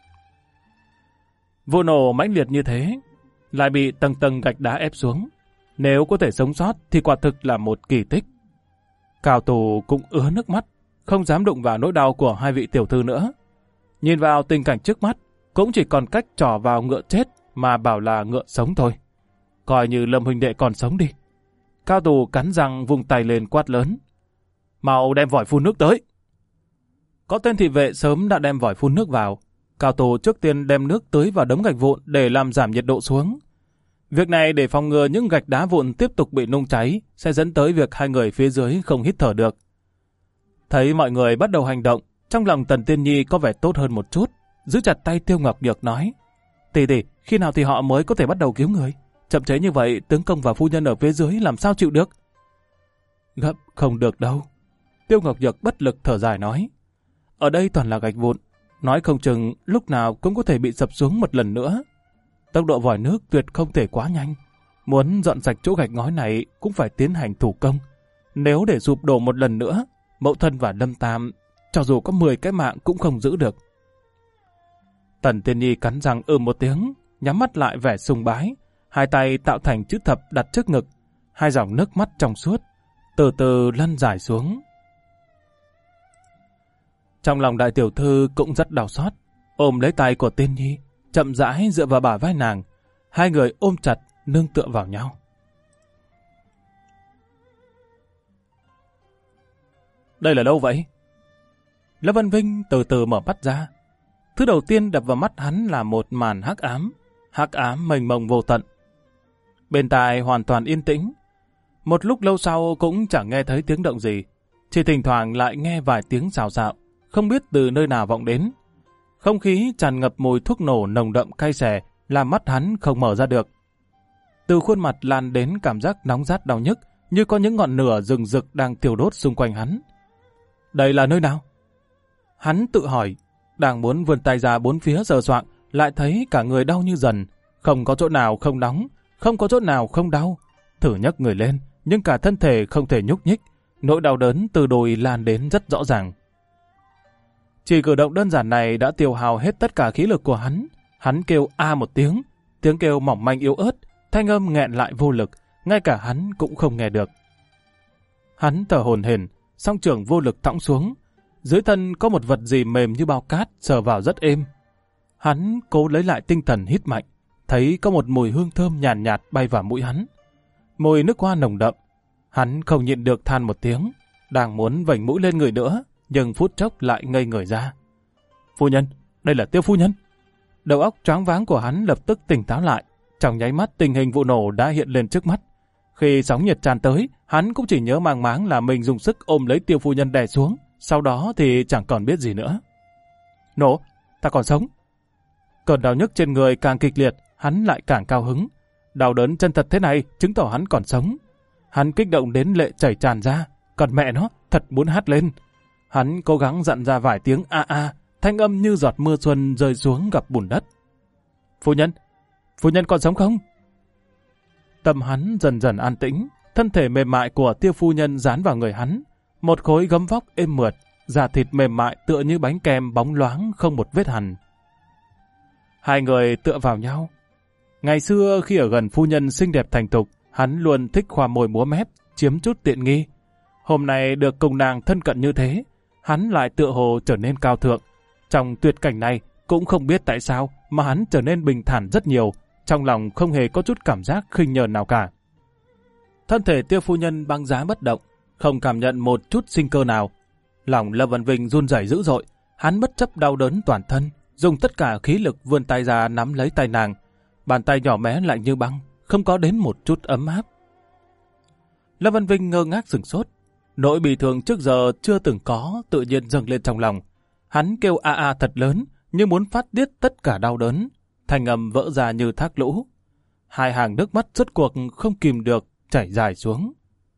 Vụ nổ mãnh liệt như thế, lại bị tầng tầng gạch đá ép xuống. Nếu có thể sống sót thì quả thực là một kỳ tích. Cao Tù cũng ứa nước mắt, không dám đụng vào nỗi đau của hai vị tiểu thư nữa. Nhìn vào tình cảnh trước mắt, cũng chỉ còn cách trỏ vào ngựa chết mà bảo là ngựa sống thôi. Coi như Lâm huynh đệ còn sống đi. Cao Tù cắn răng vung tay lên quát lớn: Mau đem vòi phun nước tới. Có tên thị vệ sớm đã đem vòi phun nước vào. Cao Tù trước tiên đem nước tưới vào đống gạch vụn để làm giảm nhiệt độ xuống. Việc này để phòng ngừa những gạch đá vụn tiếp tục bị nung cháy sẽ dẫn tới việc hai người phía dưới không hít thở được. Thấy mọi người bắt đầu hành động, trong lòng Tần Tiên Nhi có vẻ tốt hơn một chút, giữ chặt tay Tiêu Ngọc Nhược nói: Tỷ tỷ, khi nào thì họ mới có thể bắt đầu cứu người? Chậm chế như vậy, tướng công và phu nhân ở phía dưới làm sao chịu được? Gấp không được đâu. Tiêu Ngọc Nhược bất lực thở dài nói: Ở đây toàn là gạch vụn, nói không chừng lúc nào cũng có thể bị sập xuống một lần nữa. Tốc độ vòi nước tuyệt không thể quá nhanh. Muốn dọn sạch chỗ gạch ngói này cũng phải tiến hành thủ công. Nếu để sụp đổ một lần nữa, mẫu thân và Lâm Tam, cho dù có 10 cái mạng cũng không giữ được. Tần Tiên Nhi cắn răng một tiếng, nhắm mắt lại vẻ sùng bái, hai tay tạo thành chữ thập đặt trước ngực, hai dòng nước mắt trong suốt, từ từ lăn dài xuống. Trong lòng đại tiểu thư cũng rất đau xót, ôm lấy tay của Tiên Nhi, chậm rãi dựa vào bả vai nàng, hai người ôm chặt, nương tựa vào nhau. Đây là đâu vậy? Lâm Văn Vinh từ từ mở mắt ra. Thứ đầu tiên đập vào mắt hắn là một màn hắc ám mênh mông vô tận. Bên tai hoàn toàn yên tĩnh. Một lúc lâu sau cũng chẳng nghe thấy tiếng động gì, chỉ thỉnh thoảng lại nghe vài tiếng xào xạo, không biết từ nơi nào vọng đến. Không khí tràn ngập mùi thuốc nổ nồng đậm cay xè, làm mắt hắn không mở ra được. Từ khuôn mặt lan đến cảm giác nóng rát đau nhức, như có những ngọn lửa rừng rực đang thiêu đốt xung quanh hắn. Đây là nơi nào? Hắn tự hỏi, đang muốn vươn tay ra bốn phía sờ soạng, lại thấy cả người đau như dần, không có chỗ nào không nóng, không có chỗ nào không đau. Thử nhấc người lên, nhưng cả thân thể không thể nhúc nhích, nỗi đau đớn từ đùi lan đến rất rõ ràng. Chỉ cử động đơn giản này đã tiêu hao hết tất cả khí lực của hắn. Hắn kêu a một tiếng, tiếng kêu mỏng manh yếu ớt, thanh âm nghẹn lại vô lực, ngay cả hắn cũng không nghe được. Hắn thở hổn hển, song trưởng vô lực thõng xuống. Dưới thân có một vật gì mềm như bao cát, sờ vào rất êm. Hắn cố lấy lại tinh thần hít mạnh, thấy có một mùi hương thơm nhàn nhạt bay vào mũi hắn. Mùi nước hoa nồng đậm. Hắn không nhịn được than một tiếng, đang muốn vểnh mũi lên người nữa, nhưng phút chốc lại ngây người ra. Phu nhân, đây là Tiêu phu nhân. Đầu óc choáng váng của hắn lập tức tỉnh táo lại. Trong nháy mắt tình hình vụ nổ đã hiện lên trước mắt. Khi sóng nhiệt tràn tới, hắn cũng chỉ nhớ màng máng là mình dùng sức ôm lấy Tiêu phu nhân đè xuống, sau đó thì chẳng còn biết gì nữa. Nổ, ta còn sống. Cơn đau nhức trên người càng kịch liệt, hắn lại càng cao hứng. Đau đớn chân thật thế này chứng tỏ hắn còn sống. Hắn kích động đến lệ chảy tràn ra, còn mẹ nó thật muốn hát lên. Hắn cố gắng dặn ra vài tiếng a a, thanh âm như giọt mưa xuân rơi xuống gặp bùn đất. Phu nhân còn sống không? Tâm hắn dần dần an tĩnh, thân thể mềm mại của Tiêu phu nhân dán vào người hắn, một khối gấm vóc êm mượt, da thịt mềm mại tựa như bánh kem bóng loáng không một vết hằn. Hai người tựa vào nhau. Ngày xưa khi ở gần phu nhân xinh đẹp thành thục, hắn luôn thích khoa môi múa mép, chiếm chút tiện nghi. Hôm nay được cùng nàng thân cận như thế, hắn lại tựa hồ trở nên cao thượng. Trong tuyệt cảnh này, cũng không biết tại sao mà hắn trở nên bình thản rất nhiều, trong lòng không hề có chút cảm giác khinh nhờn nào cả. Thân thể Tiêu phu nhân băng giá bất động, không cảm nhận một chút sinh cơ nào. Lòng Lâm Văn Vinh run rẩy dữ dội, hắn bất chấp đau đớn toàn thân, dùng tất cả khí lực vươn tay ra nắm lấy tay nàng. Bàn tay nhỏ bé lạnh như băng, không có đến một chút ấm áp. Lâm Văn Vinh ngơ ngác sửng sốt, nỗi bị thương trước giờ chưa từng có tự nhiên dâng lên trong lòng. Hắn kêu a a thật lớn, như muốn phát tiết tất cả đau đớn, thanh âm vỡ ra như thác lũ. Hai hàng nước mắt rốt cuộc không kìm được chảy dài xuống.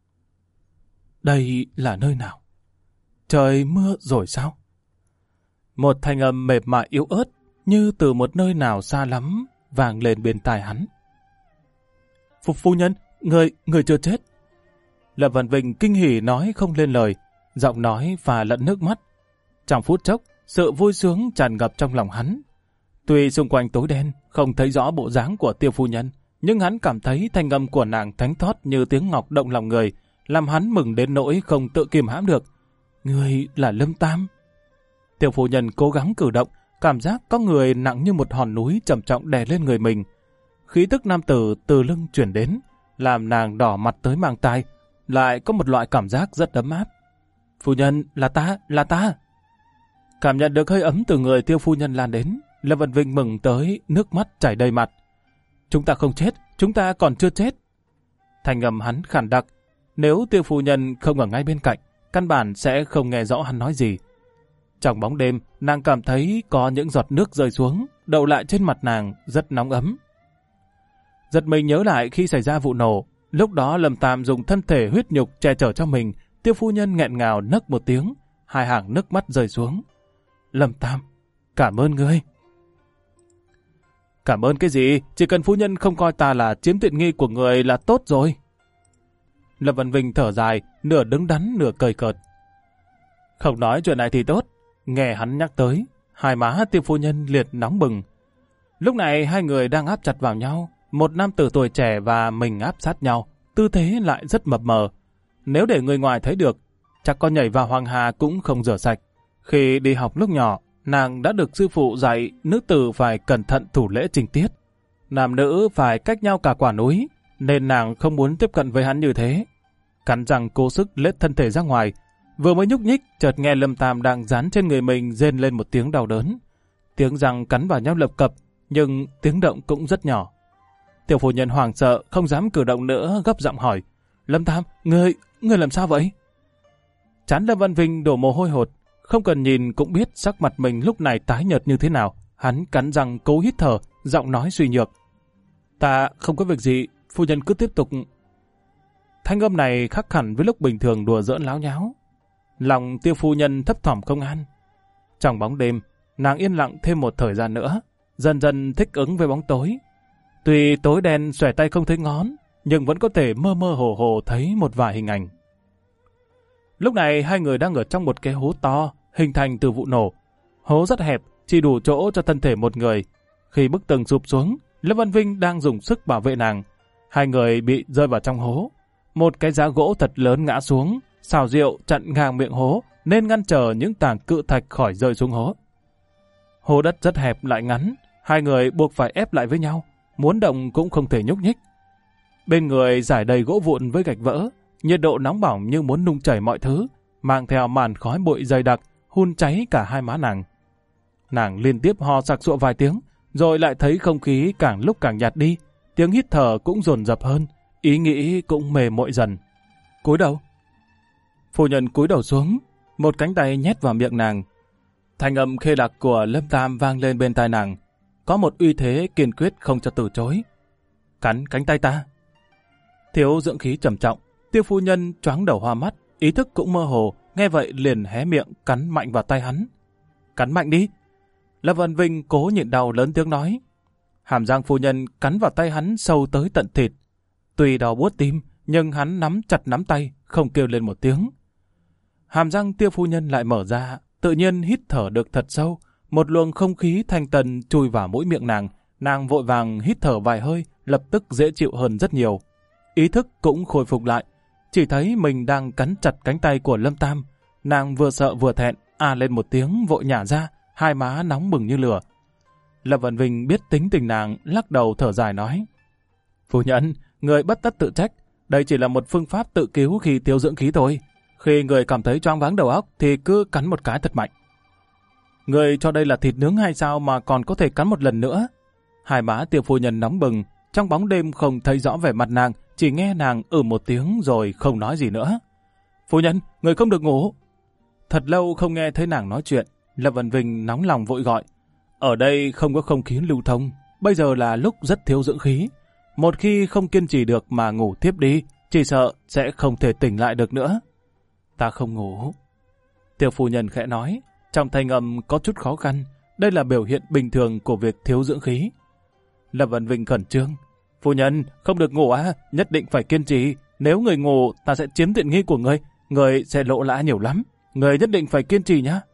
Đây là nơi nào? Trời mưa rồi sao? Một thanh âm mềm mại yếu ớt như từ một nơi nào xa lắm vang lên bên tai hắn. Phu nhân, người chưa chết. Lâm Văn Vinh kinh hỉ nói không lên lời, giọng nói pha lẫn nước mắt. Trong phút chốc, sự vui sướng tràn ngập trong lòng hắn. Tuy xung quanh tối đen, không thấy rõ bộ dáng của Tiêu phu nhân, nhưng hắn cảm thấy thanh âm của nàng thánh thót như tiếng ngọc động lòng người, làm hắn mừng đến nỗi không tự kiềm hãm được. Người là Lâm Tam. Tiêu phu nhân cố gắng cử động, cảm giác có người nặng như một hòn núi trầm trọng đè lên người mình. Khí tức nam tử từ lưng chuyển đến, làm nàng đỏ mặt tới mang tai, lại có một loại cảm giác rất ấm áp. Phu nhân, là ta. Cảm nhận được hơi ấm từ người Tiêu phu nhân lan đến, Lâm Văn Vinh mừng tới nước mắt chảy đầy mặt. Chúng ta không chết, chúng ta còn chưa chết. Thanh âm hắn khàn đặc, nếu Tiêu phu nhân không ở ngay bên cạnh, căn bản sẽ không nghe rõ hắn nói gì. Trong bóng đêm, nàng cảm thấy có những giọt nước rơi xuống, đậu lại trên mặt nàng, rất nóng ấm. Giật mình nhớ lại khi xảy ra vụ nổ, lúc đó Lâm Tam dùng thân thể huyết nhục che chở cho mình, Tiêu phu nhân nghẹn ngào nấc một tiếng, hai hàng nước mắt rơi xuống. Lâm Tam, cảm ơn ngươi. Cảm ơn cái gì? Chỉ cần phu nhân không coi ta là chiếm tiện nghi của người là tốt rồi. Lâm Văn Vinh thở dài, nửa đứng đắn nửa cười cợt. Không nói chuyện này thì tốt. Nghe hắn nhắc tới, hai má Tiêu phu nhân liệt nóng bừng. Lúc này hai người đang áp chặt vào nhau, một nam tử tuổi trẻ và mình áp sát nhau, tư thế lại rất mập mờ. Nếu để người ngoài thấy được, chắc có nhảy vào hoàng hà cũng không rửa sạch. Khi đi học lúc nhỏ, nàng đã được sư phụ dạy nữ tử phải cẩn thận thủ lễ trình tiết. Nam nữ phải cách nhau cả quả núi, nên nàng không muốn tiếp cận với hắn như thế. Cắn răng cố sức lết thân thể ra ngoài, vừa mới nhúc nhích, chợt nghe Lâm Tam đang dán trên người mình rên lên một tiếng đau đớn. Tiếng răng cắn vào nhau lập cập, nhưng tiếng động cũng rất nhỏ. Tiểu phu nhân hoảng sợ, không dám cử động nữa, gấp giọng hỏi. Lâm Tam, ngươi làm sao vậy? Trán Lâm Văn Vinh đổ mồ hôi hột, không cần nhìn cũng biết sắc mặt mình lúc này tái nhợt như thế nào. Hắn cắn răng cố hít thở, giọng nói suy nhược. Ta không có việc gì, phu nhân cứ tiếp tục. Thanh âm này khác hẳn với lúc bình thường đùa giỡn láo nháo. Lòng Tiêu phu nhân thấp thỏm không an. Trong bóng đêm, nàng yên lặng thêm một thời gian nữa, dần dần thích ứng với bóng tối. Tuy tối đen xòe tay không thấy ngón, nhưng vẫn có thể mơ mơ hồ hồ thấy một vài hình ảnh. Lúc này hai người đang ở trong một cái hố to, hình thành từ vụ nổ. Hố rất hẹp, chỉ đủ chỗ cho thân thể một người. Khi bức tường sụp xuống, Lâm Văn Vinh đang dùng sức bảo vệ nàng. Hai người bị rơi vào trong hố. Một cái giá gỗ thật lớn ngã xuống, xào rượu chặn ngang miệng hố, nên ngăn trở những tảng cự thạch khỏi rơi xuống hố. Hố đất rất hẹp lại ngắn, hai người buộc phải ép lại với nhau, muốn động cũng không thể nhúc nhích. Bên người rải đầy gỗ vụn với gạch vỡ, nhiệt độ nóng bỏng như muốn nung chảy mọi thứ, mang theo màn khói bụi dày đặc, hun cháy cả hai má nàng. Nàng liên tiếp ho sặc sụa vài tiếng, rồi lại thấy không khí càng lúc càng nhạt đi, tiếng hít thở cũng dồn dập hơn, ý nghĩ cũng mềm mỏi dần. Cúi đầu. Phu nhân cúi đầu xuống, một cánh tay nhét vào miệng nàng. Thanh âm khê đặc của Lâm Tam vang lên bên tai nàng, có một uy thế kiên quyết không cho từ chối. Cắn cánh tay ta. Thiếu dưỡng khí trầm trọng, Tiêu phu nhân choáng đầu hoa mắt, ý thức cũng mơ hồ, nghe vậy liền hé miệng cắn mạnh vào tay hắn. Cắn mạnh đi. Lâm Văn Vinh cố nhịn đau lớn tiếng nói. Hàm răng phu nhân cắn vào tay hắn sâu tới tận thịt. Tuy đau buốt tim, nhưng hắn nắm chặt nắm tay, không kêu lên một tiếng. Hàm răng Tiêu phu nhân lại mở ra, tự nhiên hít thở được thật sâu. Một luồng không khí thanh tân chui vào mũi miệng nàng. Nàng vội vàng hít thở vài hơi, lập tức dễ chịu hơn rất nhiều. Ý thức cũng khôi phục lại. Chỉ thấy mình đang cắn chặt cánh tay của Lâm Tam. Nàng vừa sợ vừa thẹn, lên một tiếng vội nhả ra, hai má nóng bừng như lửa. Lâm Văn Vinh biết tính tình nàng, lắc đầu thở dài nói. Phu nhân, người bất tất tự trách. Đây chỉ là một phương pháp tự cứu khi thiếu dưỡng khí thôi. Khi người cảm thấy choáng váng đầu óc thì cứ cắn một cái thật mạnh. Người cho đây là thịt nướng hay sao mà còn có thể cắn một lần nữa? Hai má Tiêu phu nhân nóng bừng, trong bóng đêm không thấy rõ vẻ mặt nàng, chỉ nghe nàng một tiếng rồi không nói gì nữa. Phu nhân, người không được ngủ. Thật lâu không nghe thấy nàng nói chuyện, Lâm Văn Vinh nóng lòng vội gọi. Ở đây không có không khí lưu thông, bây giờ là lúc rất thiếu dưỡng khí. Một khi không kiên trì được mà ngủ tiếp đi, chỉ sợ sẽ không thể tỉnh lại được nữa. Ta không ngủ. Tiêu phu nhân khẽ nói, trong thanh âm có chút khó khăn, đây là biểu hiện bình thường của việc thiếu dưỡng khí. Lâm Văn Vinh khẩn trương. Phu nhân, không được ngủ nhất định phải kiên trì. Nếu người ngủ, ta sẽ chiếm tiện nghi của người sẽ lộ lã nhiều lắm. Người nhất định phải kiên trì nhá.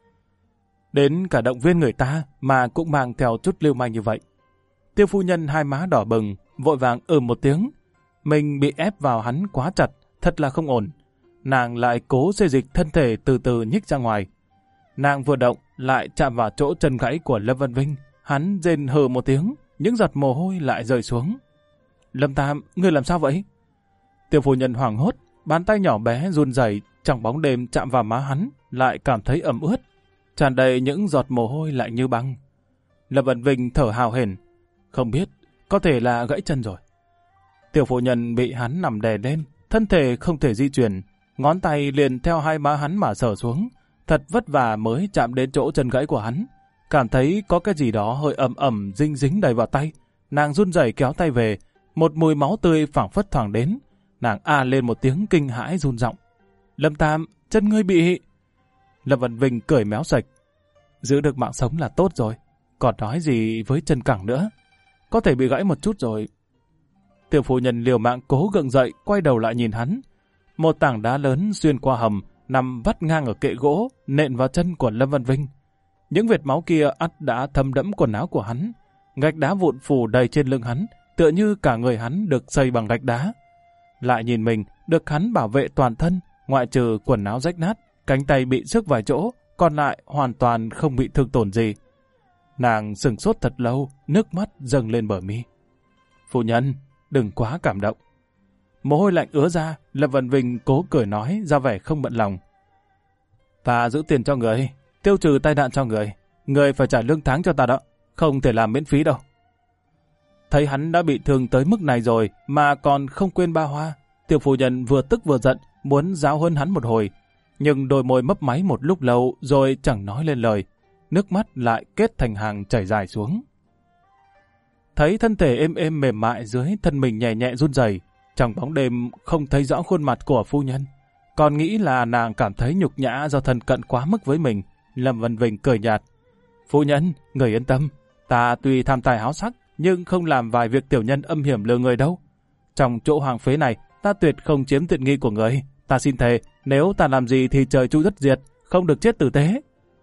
Đến cả động viên người ta mà cũng mang theo chút lưu manh như vậy. Tiêu phu nhân hai má đỏ bừng, vội vàng một tiếng. Mình bị ép vào hắn quá chặt, thật là không ổn. Nàng lại cố xê dịch thân thể từ từ nhích ra ngoài. Nàng vừa động lại chạm vào chỗ chân gãy của Lâm Văn Vinh. Hắn rên hừ một tiếng, những giọt mồ hôi lại rơi xuống. Lâm Tam, ngươi làm sao vậy? Tiêu phu nhân hoảng hốt, bàn tay nhỏ bé run rẩy trong bóng đêm chạm vào má hắn, lại cảm thấy ẩm ướt, tràn đầy những giọt mồ hôi lạnh như băng. Lâm Văn Vinh thở hào hển, không biết, có thể là gãy chân rồi. Tiêu phu nhân bị hắn nằm đè lên, thân thể không thể di chuyển, ngón tay liền theo hai má hắn mà sờ xuống, thật vất vả mới chạm đến chỗ chân gãy của hắn. Cảm thấy có cái gì đó hơi ẩm ẩm dính dính đầy vào tay, nàng run rẩy kéo tay về, một mùi máu tươi phảng phất thoảng đến, nàng lên một tiếng kinh hãi run giọng. Lâm Tam, chân ngươi bị... Lâm Văn Vinh cười méo sạch. Giữ được mạng sống là tốt rồi, còn nói gì với chân cẳng nữa, có thể bị gãy một chút rồi. Tiểu phu nhân liều mạng cố gượng dậy, quay đầu lại nhìn hắn. Một tảng đá lớn xuyên qua hầm, nằm vắt ngang ở kệ gỗ, nện vào chân của Lâm Văn Vinh. Những vệt máu kia ắt đã thấm đẫm quần áo của hắn. Gạch đá vụn phủ đầy trên lưng hắn, tựa như cả người hắn được xây bằng gạch đá. Lại nhìn mình, được hắn bảo vệ toàn thân, ngoại trừ quần áo rách nát, cánh tay bị xước vài chỗ, còn lại hoàn toàn không bị thương tổn gì. Nàng sửng sốt thật lâu, nước mắt dâng lên bờ mi. Phu nhân, đừng quá cảm động. Mồ hôi lạnh ứa ra, Lâm Văn Vinh cố cười nói ra vẻ không bận lòng. Ta giữ tiền cho người, tiêu trừ tai nạn cho người phải trả lương tháng cho ta đó, không thể làm miễn phí đâu. Thấy hắn đã bị thương tới mức này rồi mà còn không quên ba hoa, Tiêu phu nhân vừa tức vừa giận, muốn giáo huấn hắn một hồi, nhưng đôi môi mấp máy một lúc lâu rồi chẳng nói lên lời, nước mắt lại kết thành hàng chảy dài xuống. Thấy thân thể êm êm mềm mại dưới thân mình nhẹ nhẹ run rẩy, trong bóng đêm không thấy rõ khuôn mặt của phu nhân, còn nghĩ là nàng cảm thấy nhục nhã do thân cận quá mức với mình. Lâm Văn Vinh cười nhạt. Phu nhân, người yên tâm, ta tuy tham tài háo sắc, nhưng không làm vài việc tiểu nhân âm hiểm lừa người đâu. Trong chỗ hoàng phế này, ta tuyệt không chiếm tiện nghi của người, Ta xin thề, nếu ta làm gì thì trời chu đất diệt, không được chết tử tế.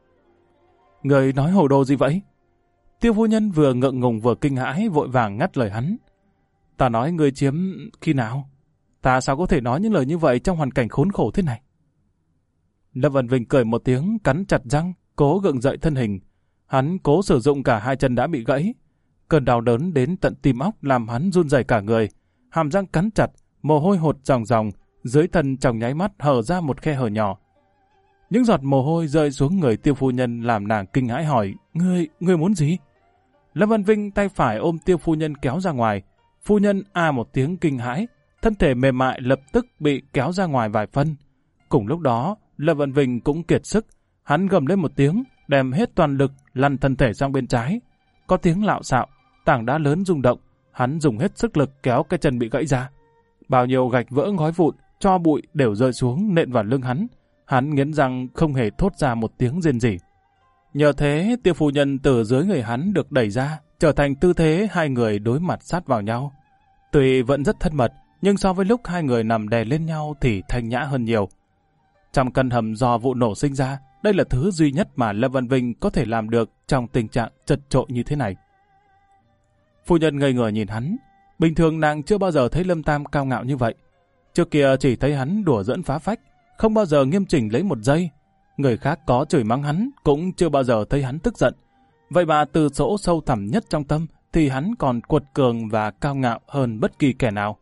Người nói hồ đồ gì vậy? Tiêu phu nhân vừa ngượng ngùng vừa kinh hãi vội vàng ngắt lời hắn. Ta nói người chiếm khi nào? Ta sao có thể nói những lời như vậy trong hoàn cảnh khốn khổ thế này? Lâm Vân Vinh cười một tiếng, cắn chặt răng, cố gượng dậy thân hình. Hắn cố sử dụng cả hai chân đã bị gãy. Cơn đau đớn đến tận tim óc làm hắn run rẩy cả người. Hàm răng cắn chặt, mồ hôi hột ròng ròng, dưới thân trong nháy mắt hở ra một khe hở nhỏ. Những giọt mồ hôi rơi xuống người Tiêu phu nhân làm nàng kinh hãi hỏi, ngươi muốn gì? Lâm Văn Vinh tay phải ôm Tiêu phu nhân kéo ra ngoài. Phu nhân a một tiếng kinh hãi, thân thể mềm mại lập tức bị kéo ra ngoài vài phân. Cùng lúc đó, Lâm Văn Vinh cũng kiệt sức, hắn gầm lên một tiếng, đem hết toàn lực lăn thân thể sang bên trái. Có tiếng lạo xạo, tảng đá lớn rung động, hắn dùng hết sức lực kéo cái chân bị gãy ra. Bao nhiêu gạch vỡ ngói vụn, tro bụi đều rơi xuống nện vào lưng hắn. Hắn nghiến răng không hề thốt ra một tiếng rên rỉ. Nhờ thế, Tiêu phu nhân từ dưới người hắn được đẩy ra, trở thành tư thế hai người đối mặt sát vào nhau. Tuy vẫn rất thân mật, nhưng so với lúc hai người nằm đè lên nhau thì thanh nhã hơn nhiều. Trong căn hầm do vụ nổ sinh ra, đây là thứ duy nhất mà Lâm Văn Vinh có thể làm được trong tình trạng chật trội như thế này. Phu nhân ngây người nhìn hắn. Bình thường nàng chưa bao giờ thấy Lâm Tam cao ngạo như vậy. Trước kia chỉ thấy hắn đùa giỡn phá phách, không bao giờ nghiêm chỉnh lấy một giây. Người khác có chửi mắng hắn, cũng chưa bao giờ thấy hắn tức giận. Vậy mà từ chỗ sâu thẳm nhất trong tâm, thì hắn còn cuột cường và cao ngạo hơn bất kỳ kẻ nào.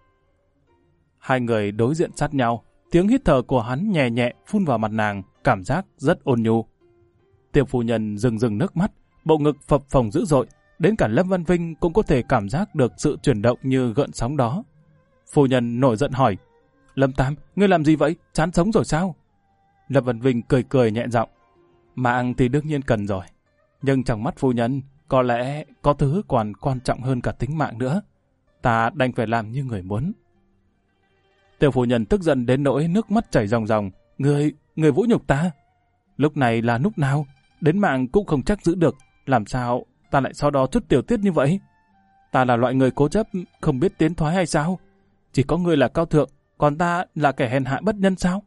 Hai người đối diện sát nhau, tiếng hít thở của hắn nhẹ nhẹ phun vào mặt nàng, cảm giác rất ôn nhu. Tiêu phu nhân rưng nước mắt, bộ ngực phập phồng dữ dội, đến cả Lâm Văn Vinh cũng có thể cảm giác được sự chuyển động như gợn sóng đó. Phu nhân nổi giận hỏi, Lâm Tam, ngươi làm gì vậy? Chán sống rồi sao? Lâm Văn Vinh cười cười nhẹ giọng, mạng thì đương nhiên cần rồi, nhưng trong mắt phu nhân, có lẽ có thứ còn quan trọng hơn cả tính mạng nữa. Ta đành phải làm như người muốn. Tiêu phu nhân tức giận đến nỗi nước mắt chảy ròng ròng. Người vũ nhục ta. Lúc này là lúc nào? Đến mạng cũng không chắc giữ được. Làm sao ta lại so đo chút tiểu tiết như vậy? Ta là loại người cố chấp, không biết tiến thoái hay sao? Chỉ có ngươi là cao thượng, còn ta là kẻ hèn hạ bất nhân sao?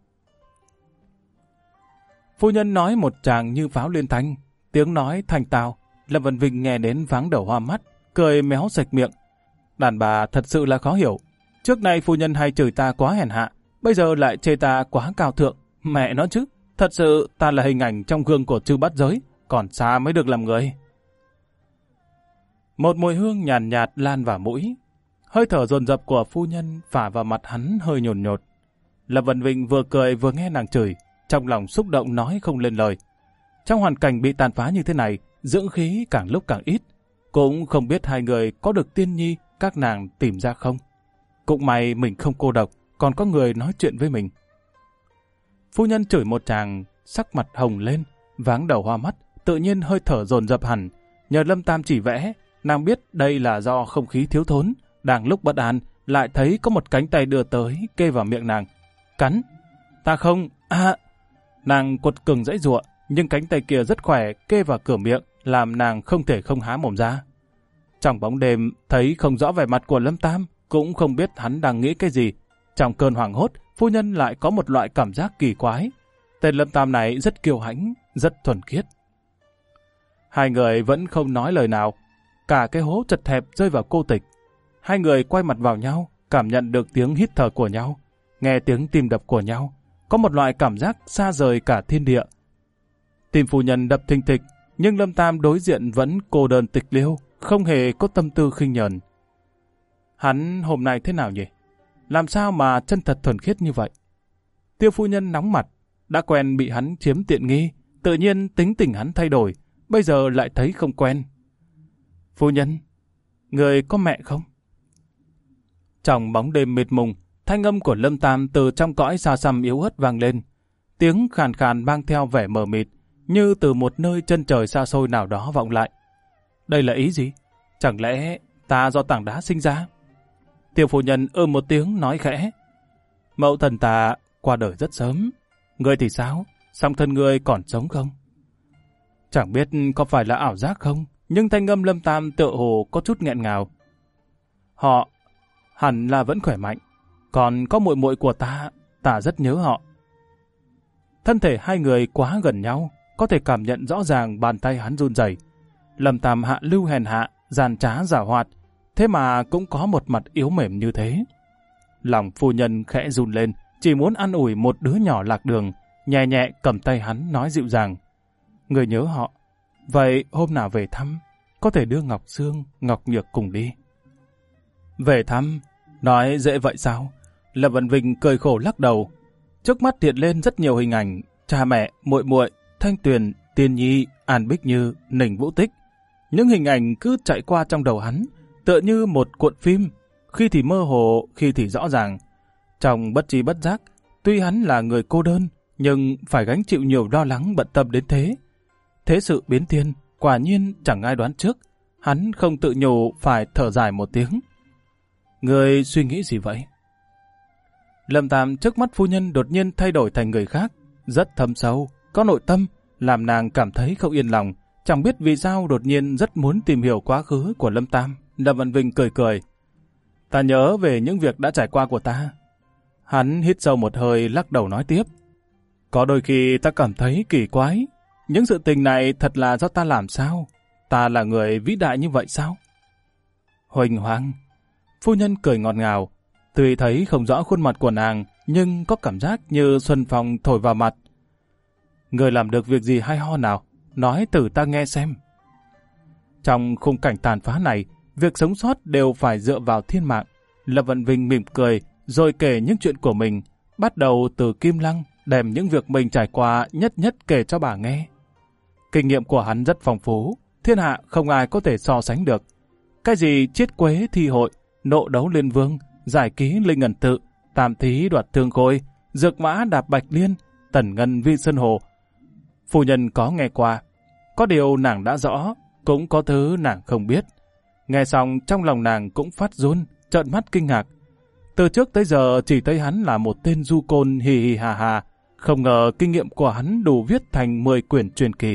Phu nhân nói một tràng như pháo liên thanh, tiếng nói thành tào. Lâm Văn Vinh nghe đến váng đầu hoa mắt, cười méo sạch miệng. Đàn bà thật sự là khó hiểu. Trước nay phu nhân hay chửi ta quá hèn hạ, bây giờ lại chê ta quá cao thượng. Mẹ nói chứ, thật sự ta là hình ảnh trong gương của chư bát giới, còn xa mới được làm người. Một mùi hương nhàn nhạt lan vào mũi. Hơi thở dồn dập của phu nhân phả vào mặt hắn hơi nhồn nhột. Lâm Văn Vinh vừa cười vừa nghe nàng chửi, trong lòng xúc động nói không lên lời. Trong hoàn cảnh bị tàn phá như thế này, dưỡng khí càng lúc càng ít. Cũng không biết hai người có được tiên nhi các nàng tìm ra không. Cũng may mình không cô độc, còn có người nói chuyện với mình. Phu nhân chửi một tràng, sắc mặt hồng lên, váng đầu hoa mắt, tự nhiên hơi thở dồn dập hẳn. Nhờ Lâm Tam chỉ vẽ, nàng biết đây là do không khí thiếu thốn. Đang lúc bất an, lại thấy có một cánh tay đưa tới, kê vào miệng nàng. Cắn. Ta không. Nàng quật cường giãy giụa, nhưng cánh tay kia rất khỏe, kê vào cửa miệng, làm nàng không thể không há mồm ra. Trong bóng đêm, thấy không rõ vẻ mặt của Lâm Tam, cũng không biết hắn đang nghĩ cái gì. Trong cơn hoảng hốt, phu nhân lại có một loại cảm giác kỳ quái. Tên Lâm Tam này rất kiêu hãnh, rất thuần khiết. Hai người vẫn không nói lời nào. Cả cái hố chật hẹp rơi vào cô tịch. Hai người quay mặt vào nhau, cảm nhận được tiếng hít thở của nhau, nghe tiếng tim đập của nhau. Có một loại cảm giác xa rời cả thiên địa. Tim phu nhân đập thình thịch, nhưng Lâm Tam đối diện vẫn cô đơn tịch liêu, không hề có tâm tư khinh nhờn. Hắn hôm nay thế nào nhỉ? Làm sao mà chân thật thuần khiết như vậy? Tiêu phu nhân nóng mặt, đã quen bị hắn chiếm tiện nghi, tự nhiên tính tình hắn thay đổi, bây giờ lại thấy không quen. Phu nhân, người có mẹ không? Trong bóng đêm mịt mùng, thanh âm của Lâm Tam từ trong cõi xa xăm yếu ớt vang lên. Tiếng khàn khàn mang theo vẻ mờ mịt, như từ một nơi chân trời xa xôi nào đó vọng lại. Đây là ý gì? Chẳng lẽ ta do tảng đá sinh ra? Tiêu phu nhân một tiếng nói khẽ. Mẫu thần ta qua đời rất sớm. Ngươi thì sao? Song thân ngươi còn sống không? Chẳng biết có phải là ảo giác không, nhưng thanh âm Lâm Tam tựa hồ có chút nghẹn ngào. Họ hẳn là vẫn khỏe mạnh. Còn có muội muội của ta, ta rất nhớ họ. Thân thể hai người quá gần nhau, có thể cảm nhận rõ ràng bàn tay hắn run rẩy. Lâm Tam hạ lưu hèn hạ, gian trá giảo hoạt, thế mà cũng có một mặt yếu mềm như thế. Lòng phu nhân khẽ run lên, chỉ muốn an ủi một đứa nhỏ lạc đường, nhẹ nhẹ cầm tay hắn nói dịu dàng. Người nhớ họ, vậy hôm nào về thăm, có thể đưa Ngọc Sương, Ngọc Nhược cùng đi. Về thăm, nói dễ vậy sao? Lâm Vân Vinh cười khổ lắc đầu. Trước mắt hiện lên rất nhiều hình ảnh, cha mẹ, muội muội, Thanh Tuyền, Tiên Nhi, An Bích Như, Ninh Vũ Tích. Những hình ảnh cứ chạy qua trong đầu hắn, tựa như một cuộn phim, khi thì mơ hồ, khi thì rõ ràng. Trong bất tri bất giác, tuy hắn là người cô đơn, nhưng phải gánh chịu nhiều lo lắng bận tâm đến thế. Thế sự biến thiên, quả nhiên chẳng ai đoán trước. Hắn không tự nhủ phải thở dài một tiếng. Người suy nghĩ gì vậy? Lâm Tam trước mắt phu nhân đột nhiên thay đổi thành người khác, rất thâm sâu, có nội tâm, làm nàng cảm thấy không yên lòng, chẳng biết vì sao đột nhiên rất muốn tìm hiểu quá khứ của Lâm Tam. Lâm Văn Vinh cười cười. Ta nhớ về những việc đã trải qua của ta. Hắn hít sâu một hơi lắc đầu nói tiếp. Có đôi khi ta cảm thấy kỳ quái, những sự tình này thật là do ta làm sao? Ta là người vĩ đại như vậy sao? Huỳnh hoang. Phu nhân cười ngọt ngào, tuy thấy không rõ khuôn mặt của nàng, nhưng có cảm giác như xuân phong thổi vào mặt. Người làm được việc gì hay ho nào? Nói thử ta nghe xem. Trong khung cảnh tàn phá này, việc sống sót đều phải dựa vào thiên mạng. Lâm Vận Vinh mỉm cười, rồi kể những chuyện của mình, bắt đầu từ Kim Lăng, đem những việc mình trải qua nhất nhất kể cho bà nghe. Kinh nghiệm của hắn rất phong phú, thiên hạ không ai có thể so sánh được. Cái gì chiết quế thi hội, nộ đấu liên vương, giải ký linh ẩn tự, tam thí đoạt thương khôi, dược mã đạp bạch liên, tần ngân vi sơn hồ. Phu nhân có nghe qua, có điều nàng đã rõ, cũng có thứ nàng không biết. Nghe xong trong lòng nàng cũng phát run, trợn mắt kinh ngạc. Từ trước tới giờ chỉ thấy hắn là một tên du côn hì hì hà hà, không ngờ kinh nghiệm của hắn đủ viết thành 10 quyển truyền kỳ.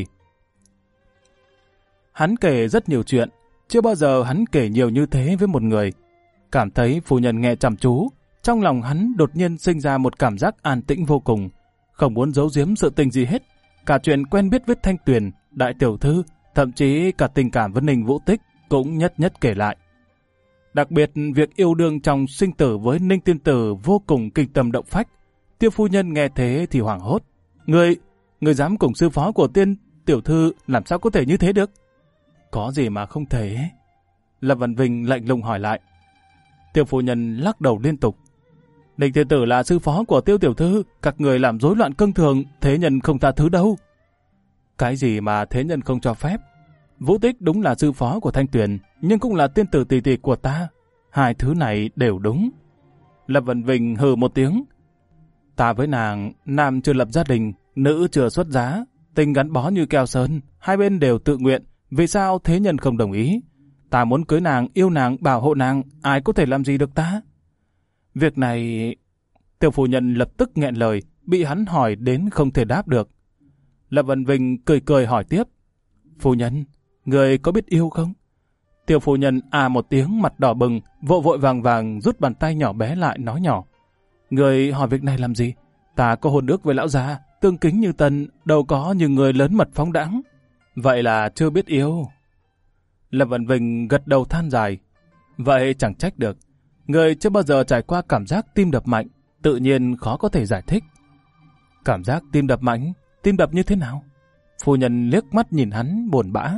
Hắn kể rất nhiều chuyện, chưa bao giờ hắn kể nhiều như thế với một người. Cảm thấy phu nhân nghe chăm chú, trong lòng hắn đột nhiên sinh ra một cảm giác an tĩnh vô cùng, không muốn giấu giếm sự tình gì hết. Cả chuyện quen biết với Thanh Tuyền, đại tiểu thư, thậm chí cả tình cảm với Ninh Vũ Tích cũng nhất nhất kể lại. Đặc biệt việc yêu đương trong sinh tử với Ninh Tiên Tử vô cùng kinh tâm động phách. Tiêu phu nhân nghe thế thì hoảng hốt. Người dám cùng sư phó của Tiên tiểu thư làm sao có thể như thế được? Có gì mà không thể? Lâm Văn Vinh lạnh lùng hỏi lại. Tiêu phu nhân lắc đầu liên tục. Ninh Tiên Tử là sư phó của Tiêu tiểu thư, các người làm rối loạn cương thường, thế nhân không tha thứ đâu. Cái gì mà thế nhân không cho phép? Vũ Tích đúng là sư phó của Thanh Tuyền, nhưng cũng là tiên tử tỷ tỷ của ta. Hai thứ này đều đúng. Lâm Văn Vinh hừ một tiếng. Ta với nàng, nam chưa lập gia đình, nữ chưa xuất giá, tình gắn bó như keo sơn, hai bên đều tự nguyện, vì sao thế nhân không đồng ý? Ta muốn cưới nàng, yêu nàng, bảo hộ nàng, ai có thể làm gì được ta? Việc này... Tiểu phu nhân lập tức nghẹn lời, bị hắn hỏi đến không thể đáp được. Lâm Văn Vinh cười cười hỏi tiếp. Phu nhân, người có biết yêu không? Tiểu phu nhân à một tiếng mặt đỏ bừng, vội vội vàng vàng rút bàn tay nhỏ bé lại nói nhỏ. Người hỏi việc này làm gì? Ta có hôn ước với lão già, tương kính như tân, đâu có như người lớn mật phóng đãng. Vậy là chưa biết yêu. Lâm Văn Vinh gật đầu than dài. Vậy chẳng trách được. Người chưa bao giờ trải qua cảm giác tim đập mạnh, tự nhiên khó có thể giải thích. Cảm giác tim đập mạnh, tim đập như thế nào? Phu nhân liếc mắt nhìn hắn buồn bã.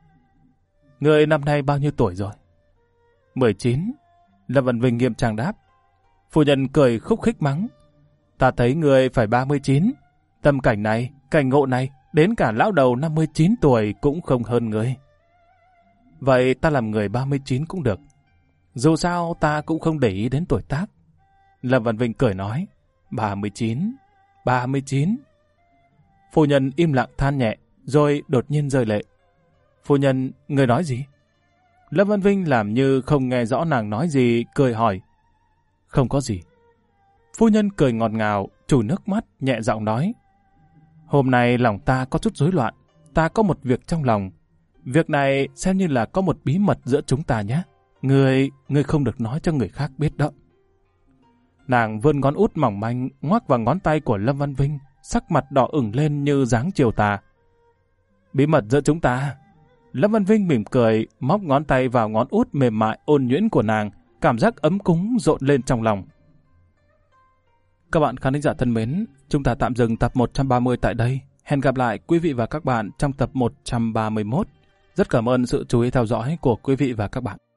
Người năm nay bao nhiêu tuổi rồi? 19. Lâm Văn Vinh nghiêm trang đáp. Phu nhân cười khúc khích mắng. Ta thấy người phải 39. Tâm cảnh này, cảnh ngộ này, đến cả lão đầu 59 tuổi cũng không hơn người. Vậy ta làm người 39 cũng được. Dù sao ta cũng không để ý đến tuổi tác. Lâm Văn Vinh cười nói. 39. Phu nhân im lặng than nhẹ, rồi đột nhiên rơi lệ. Phu nhân, người nói gì? Lâm Văn Vinh làm như không nghe rõ nàng nói gì, cười hỏi. Không có gì. Phu nhân cười ngọt ngào, chùi nước mắt, nhẹ giọng nói. Hôm nay lòng ta có chút rối loạn, ta có một việc trong lòng. Việc này xem như là có một bí mật giữa chúng ta nhé. Người không được nói cho người khác biết đó. Nàng vươn ngón út mỏng manh ngoắc vào ngón tay của Lâm Văn Vinh, sắc mặt đỏ ửng lên như dáng chiều tà. Bí mật giữa chúng ta. Lâm Văn Vinh mỉm cười, móc ngón tay vào ngón út mềm mại ôn nhuyễn của nàng, cảm giác ấm cúng dội lên trong lòng. Các bạn khán thính giả thân mến, chúng ta tạm dừng tập 130 tại đây. Hẹn gặp lại quý vị và các bạn trong tập 131. Rất cảm ơn sự chú ý theo dõi của quý vị và các bạn.